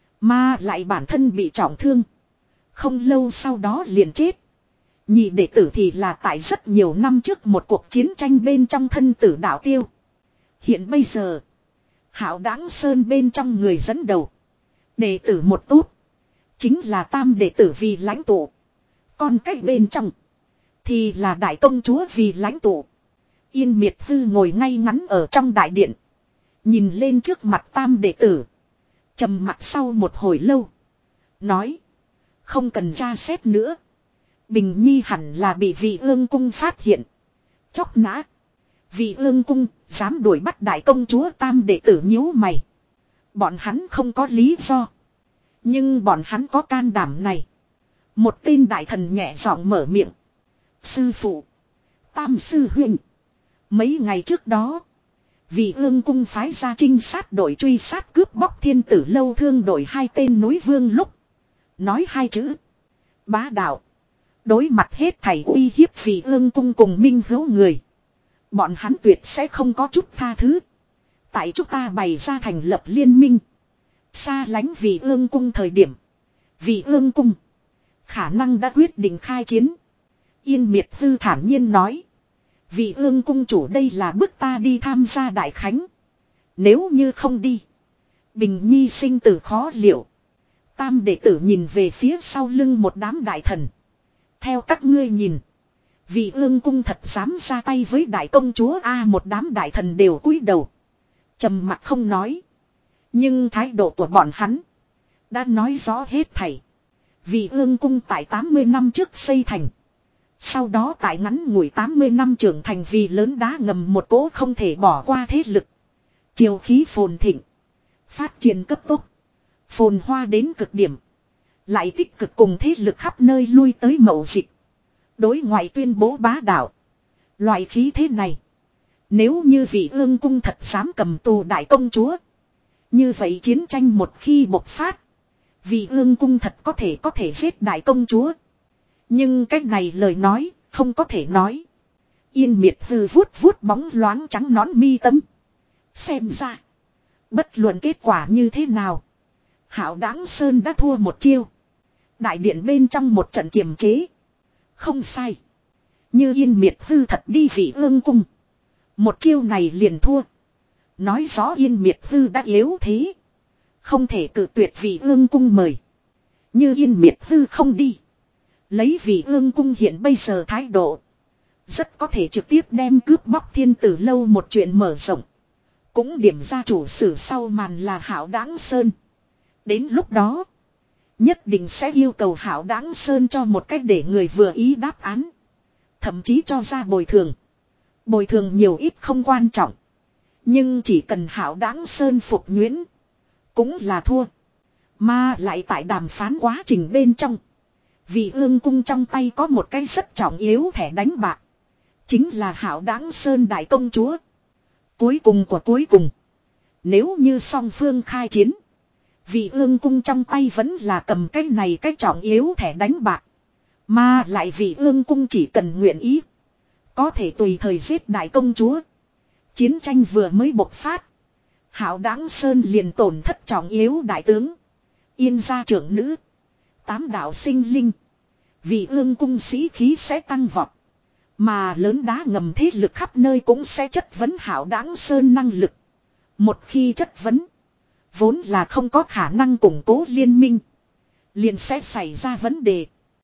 Mà lại bản thân bị trọng thương. Không lâu sau đó liền chết. Nhị đệ tử thì là tại rất nhiều năm trước một cuộc chiến tranh bên trong thân tử đạo tiêu. Hiện bây giờ. Hạo Đáng Sơn bên trong người dẫn đầu. Đệ tử một tốt. Chính là tam đệ tử vì lãnh tụ. Còn cách bên trong. Thì là đại công chúa vì lãnh tụ. Yên Miệt Hư ngồi ngay ngắn ở trong đại điện. Nhìn lên trước mặt tam đệ tử. Trầm mặc sau một hồi lâu. Nói. Không cần tra xét nữa. Bình Nhi hẳn là bị Vị Ương Cung phát hiện. Chóc nã. Vị Ương Cung dám đuổi bắt đại công chúa tam đệ tử nhíu mày. Bọn hắn không có lý do. Nhưng bọn hắn có can đảm này. Một tên đại thần nhẹ giọng mở miệng. Sư phụ. Tam sư huynh. Mấy ngày trước đó. Vị Ương Cung phái ra trinh sát đội truy sát cướp bóc Thiên Tử Lâu Thương đội hai tên núi vương lúc. Nói hai chữ. Bá đạo. Đối mặt hết thảy uy hiếp Vị Ương Cung cùng minh hữu người. Bọn hắn tuyệt sẽ không có chút tha thứ. Tại chúng ta bày ra thành lập liên minh. Xa lánh Vị Ương cung thời điểm. Vị Ương cung. Khả năng đã quyết định khai chiến. Yên Miệt Hư thản nhiên nói. Vị Ương cung chủ đây là bức ta đi tham gia đại khánh. Nếu như không đi. Bình Nhi sinh tử khó liệu. Tam đệ tử nhìn về phía sau lưng một đám đại thần. Theo các ngươi nhìn. Vị Ương cung thật dám ra tay với đại công chúa A, một đám đại thần đều cúi đầu. Trầm mặc không nói. Nhưng thái độ của bọn hắn đã nói rõ hết thảy. Vị Ương cung tại tám mươi năm trước xây thành. Sau đó tại ngắn ngủi tám mươi năm trưởng thành vì lớn đá ngầm một cỗ không thể bỏ qua thế lực. Triều khí phồn thịnh. Phát triển cấp tốc. Phồn hoa đến cực điểm. Lại tích cực cùng thế lực khắp nơi lui tới mậu dịch. Đối ngoại tuyên bố bá đạo. Loại khí thế này. Nếu như Vị Ương cung thật dám cầm tù đại công chúa. Như vậy chiến tranh một khi bộc phát. Vị Ương cung thật có thể có thể giết đại công chúa. Nhưng cách này lời nói không có thể nói. Yên Miệt Hư vuốt vuốt bóng loáng trắng nón mi tấm. Xem ra. Bất luận kết quả như thế nào. Hảo Đáng Sơn đã thua một chiêu. Đại điện bên trong một trận kiềm chế. Không sai. Như Yên Miệt Hư thật đi Vị Ương cung. Một chiêu này liền thua. Nói rõ Yên Miệt Hư đã yếu thế. Không thể cự tuyệt Vị Ương cung mời. Như Yên Miệt Hư không đi. Lấy Vị Ương cung hiện bây giờ thái độ. Rất có thể trực tiếp đem cướp bóc Thiên Tử lâu một chuyện mở rộng. Cũng điểm ra chủ sử sau màn là Hảo Đáng Sơn. Đến lúc đó. Nhất định sẽ yêu cầu Hảo Đáng Sơn cho một cách để người vừa ý đáp án. Thậm chí cho ra bồi thường. Bồi thường nhiều ít không quan trọng. Nhưng chỉ cần Hảo Đáng Sơn phục nhuyễn. Cũng là thua. Mà lại tại đàm phán quá trình bên trong. Vị Ương cung trong tay có một cái rất trọng yếu thẻ đánh bạc. Chính là Hảo Đáng Sơn đại công chúa. Cuối cùng của cuối cùng. Nếu như song phương khai chiến. Vị Ương cung trong tay vẫn là cầm cái này cái trọng yếu thẻ đánh bạc. Mà lại Vị Ương cung chỉ cần nguyện ý. Có thể tùy thời giết đại công chúa. Chiến tranh vừa mới bộc phát. Hảo Đáng Sơn liền tổn thất trọng yếu đại tướng. Yên gia trưởng nữ. Tám đạo sinh linh. Vị Ương cung sĩ khí sẽ tăng vọt. Mà lớn đá ngầm thế lực khắp nơi cũng sẽ chất vấn Hảo Đáng Sơn năng lực. Một khi chất vấn. Vốn là không có khả năng củng cố liên minh. Liền sẽ xảy ra vấn đề.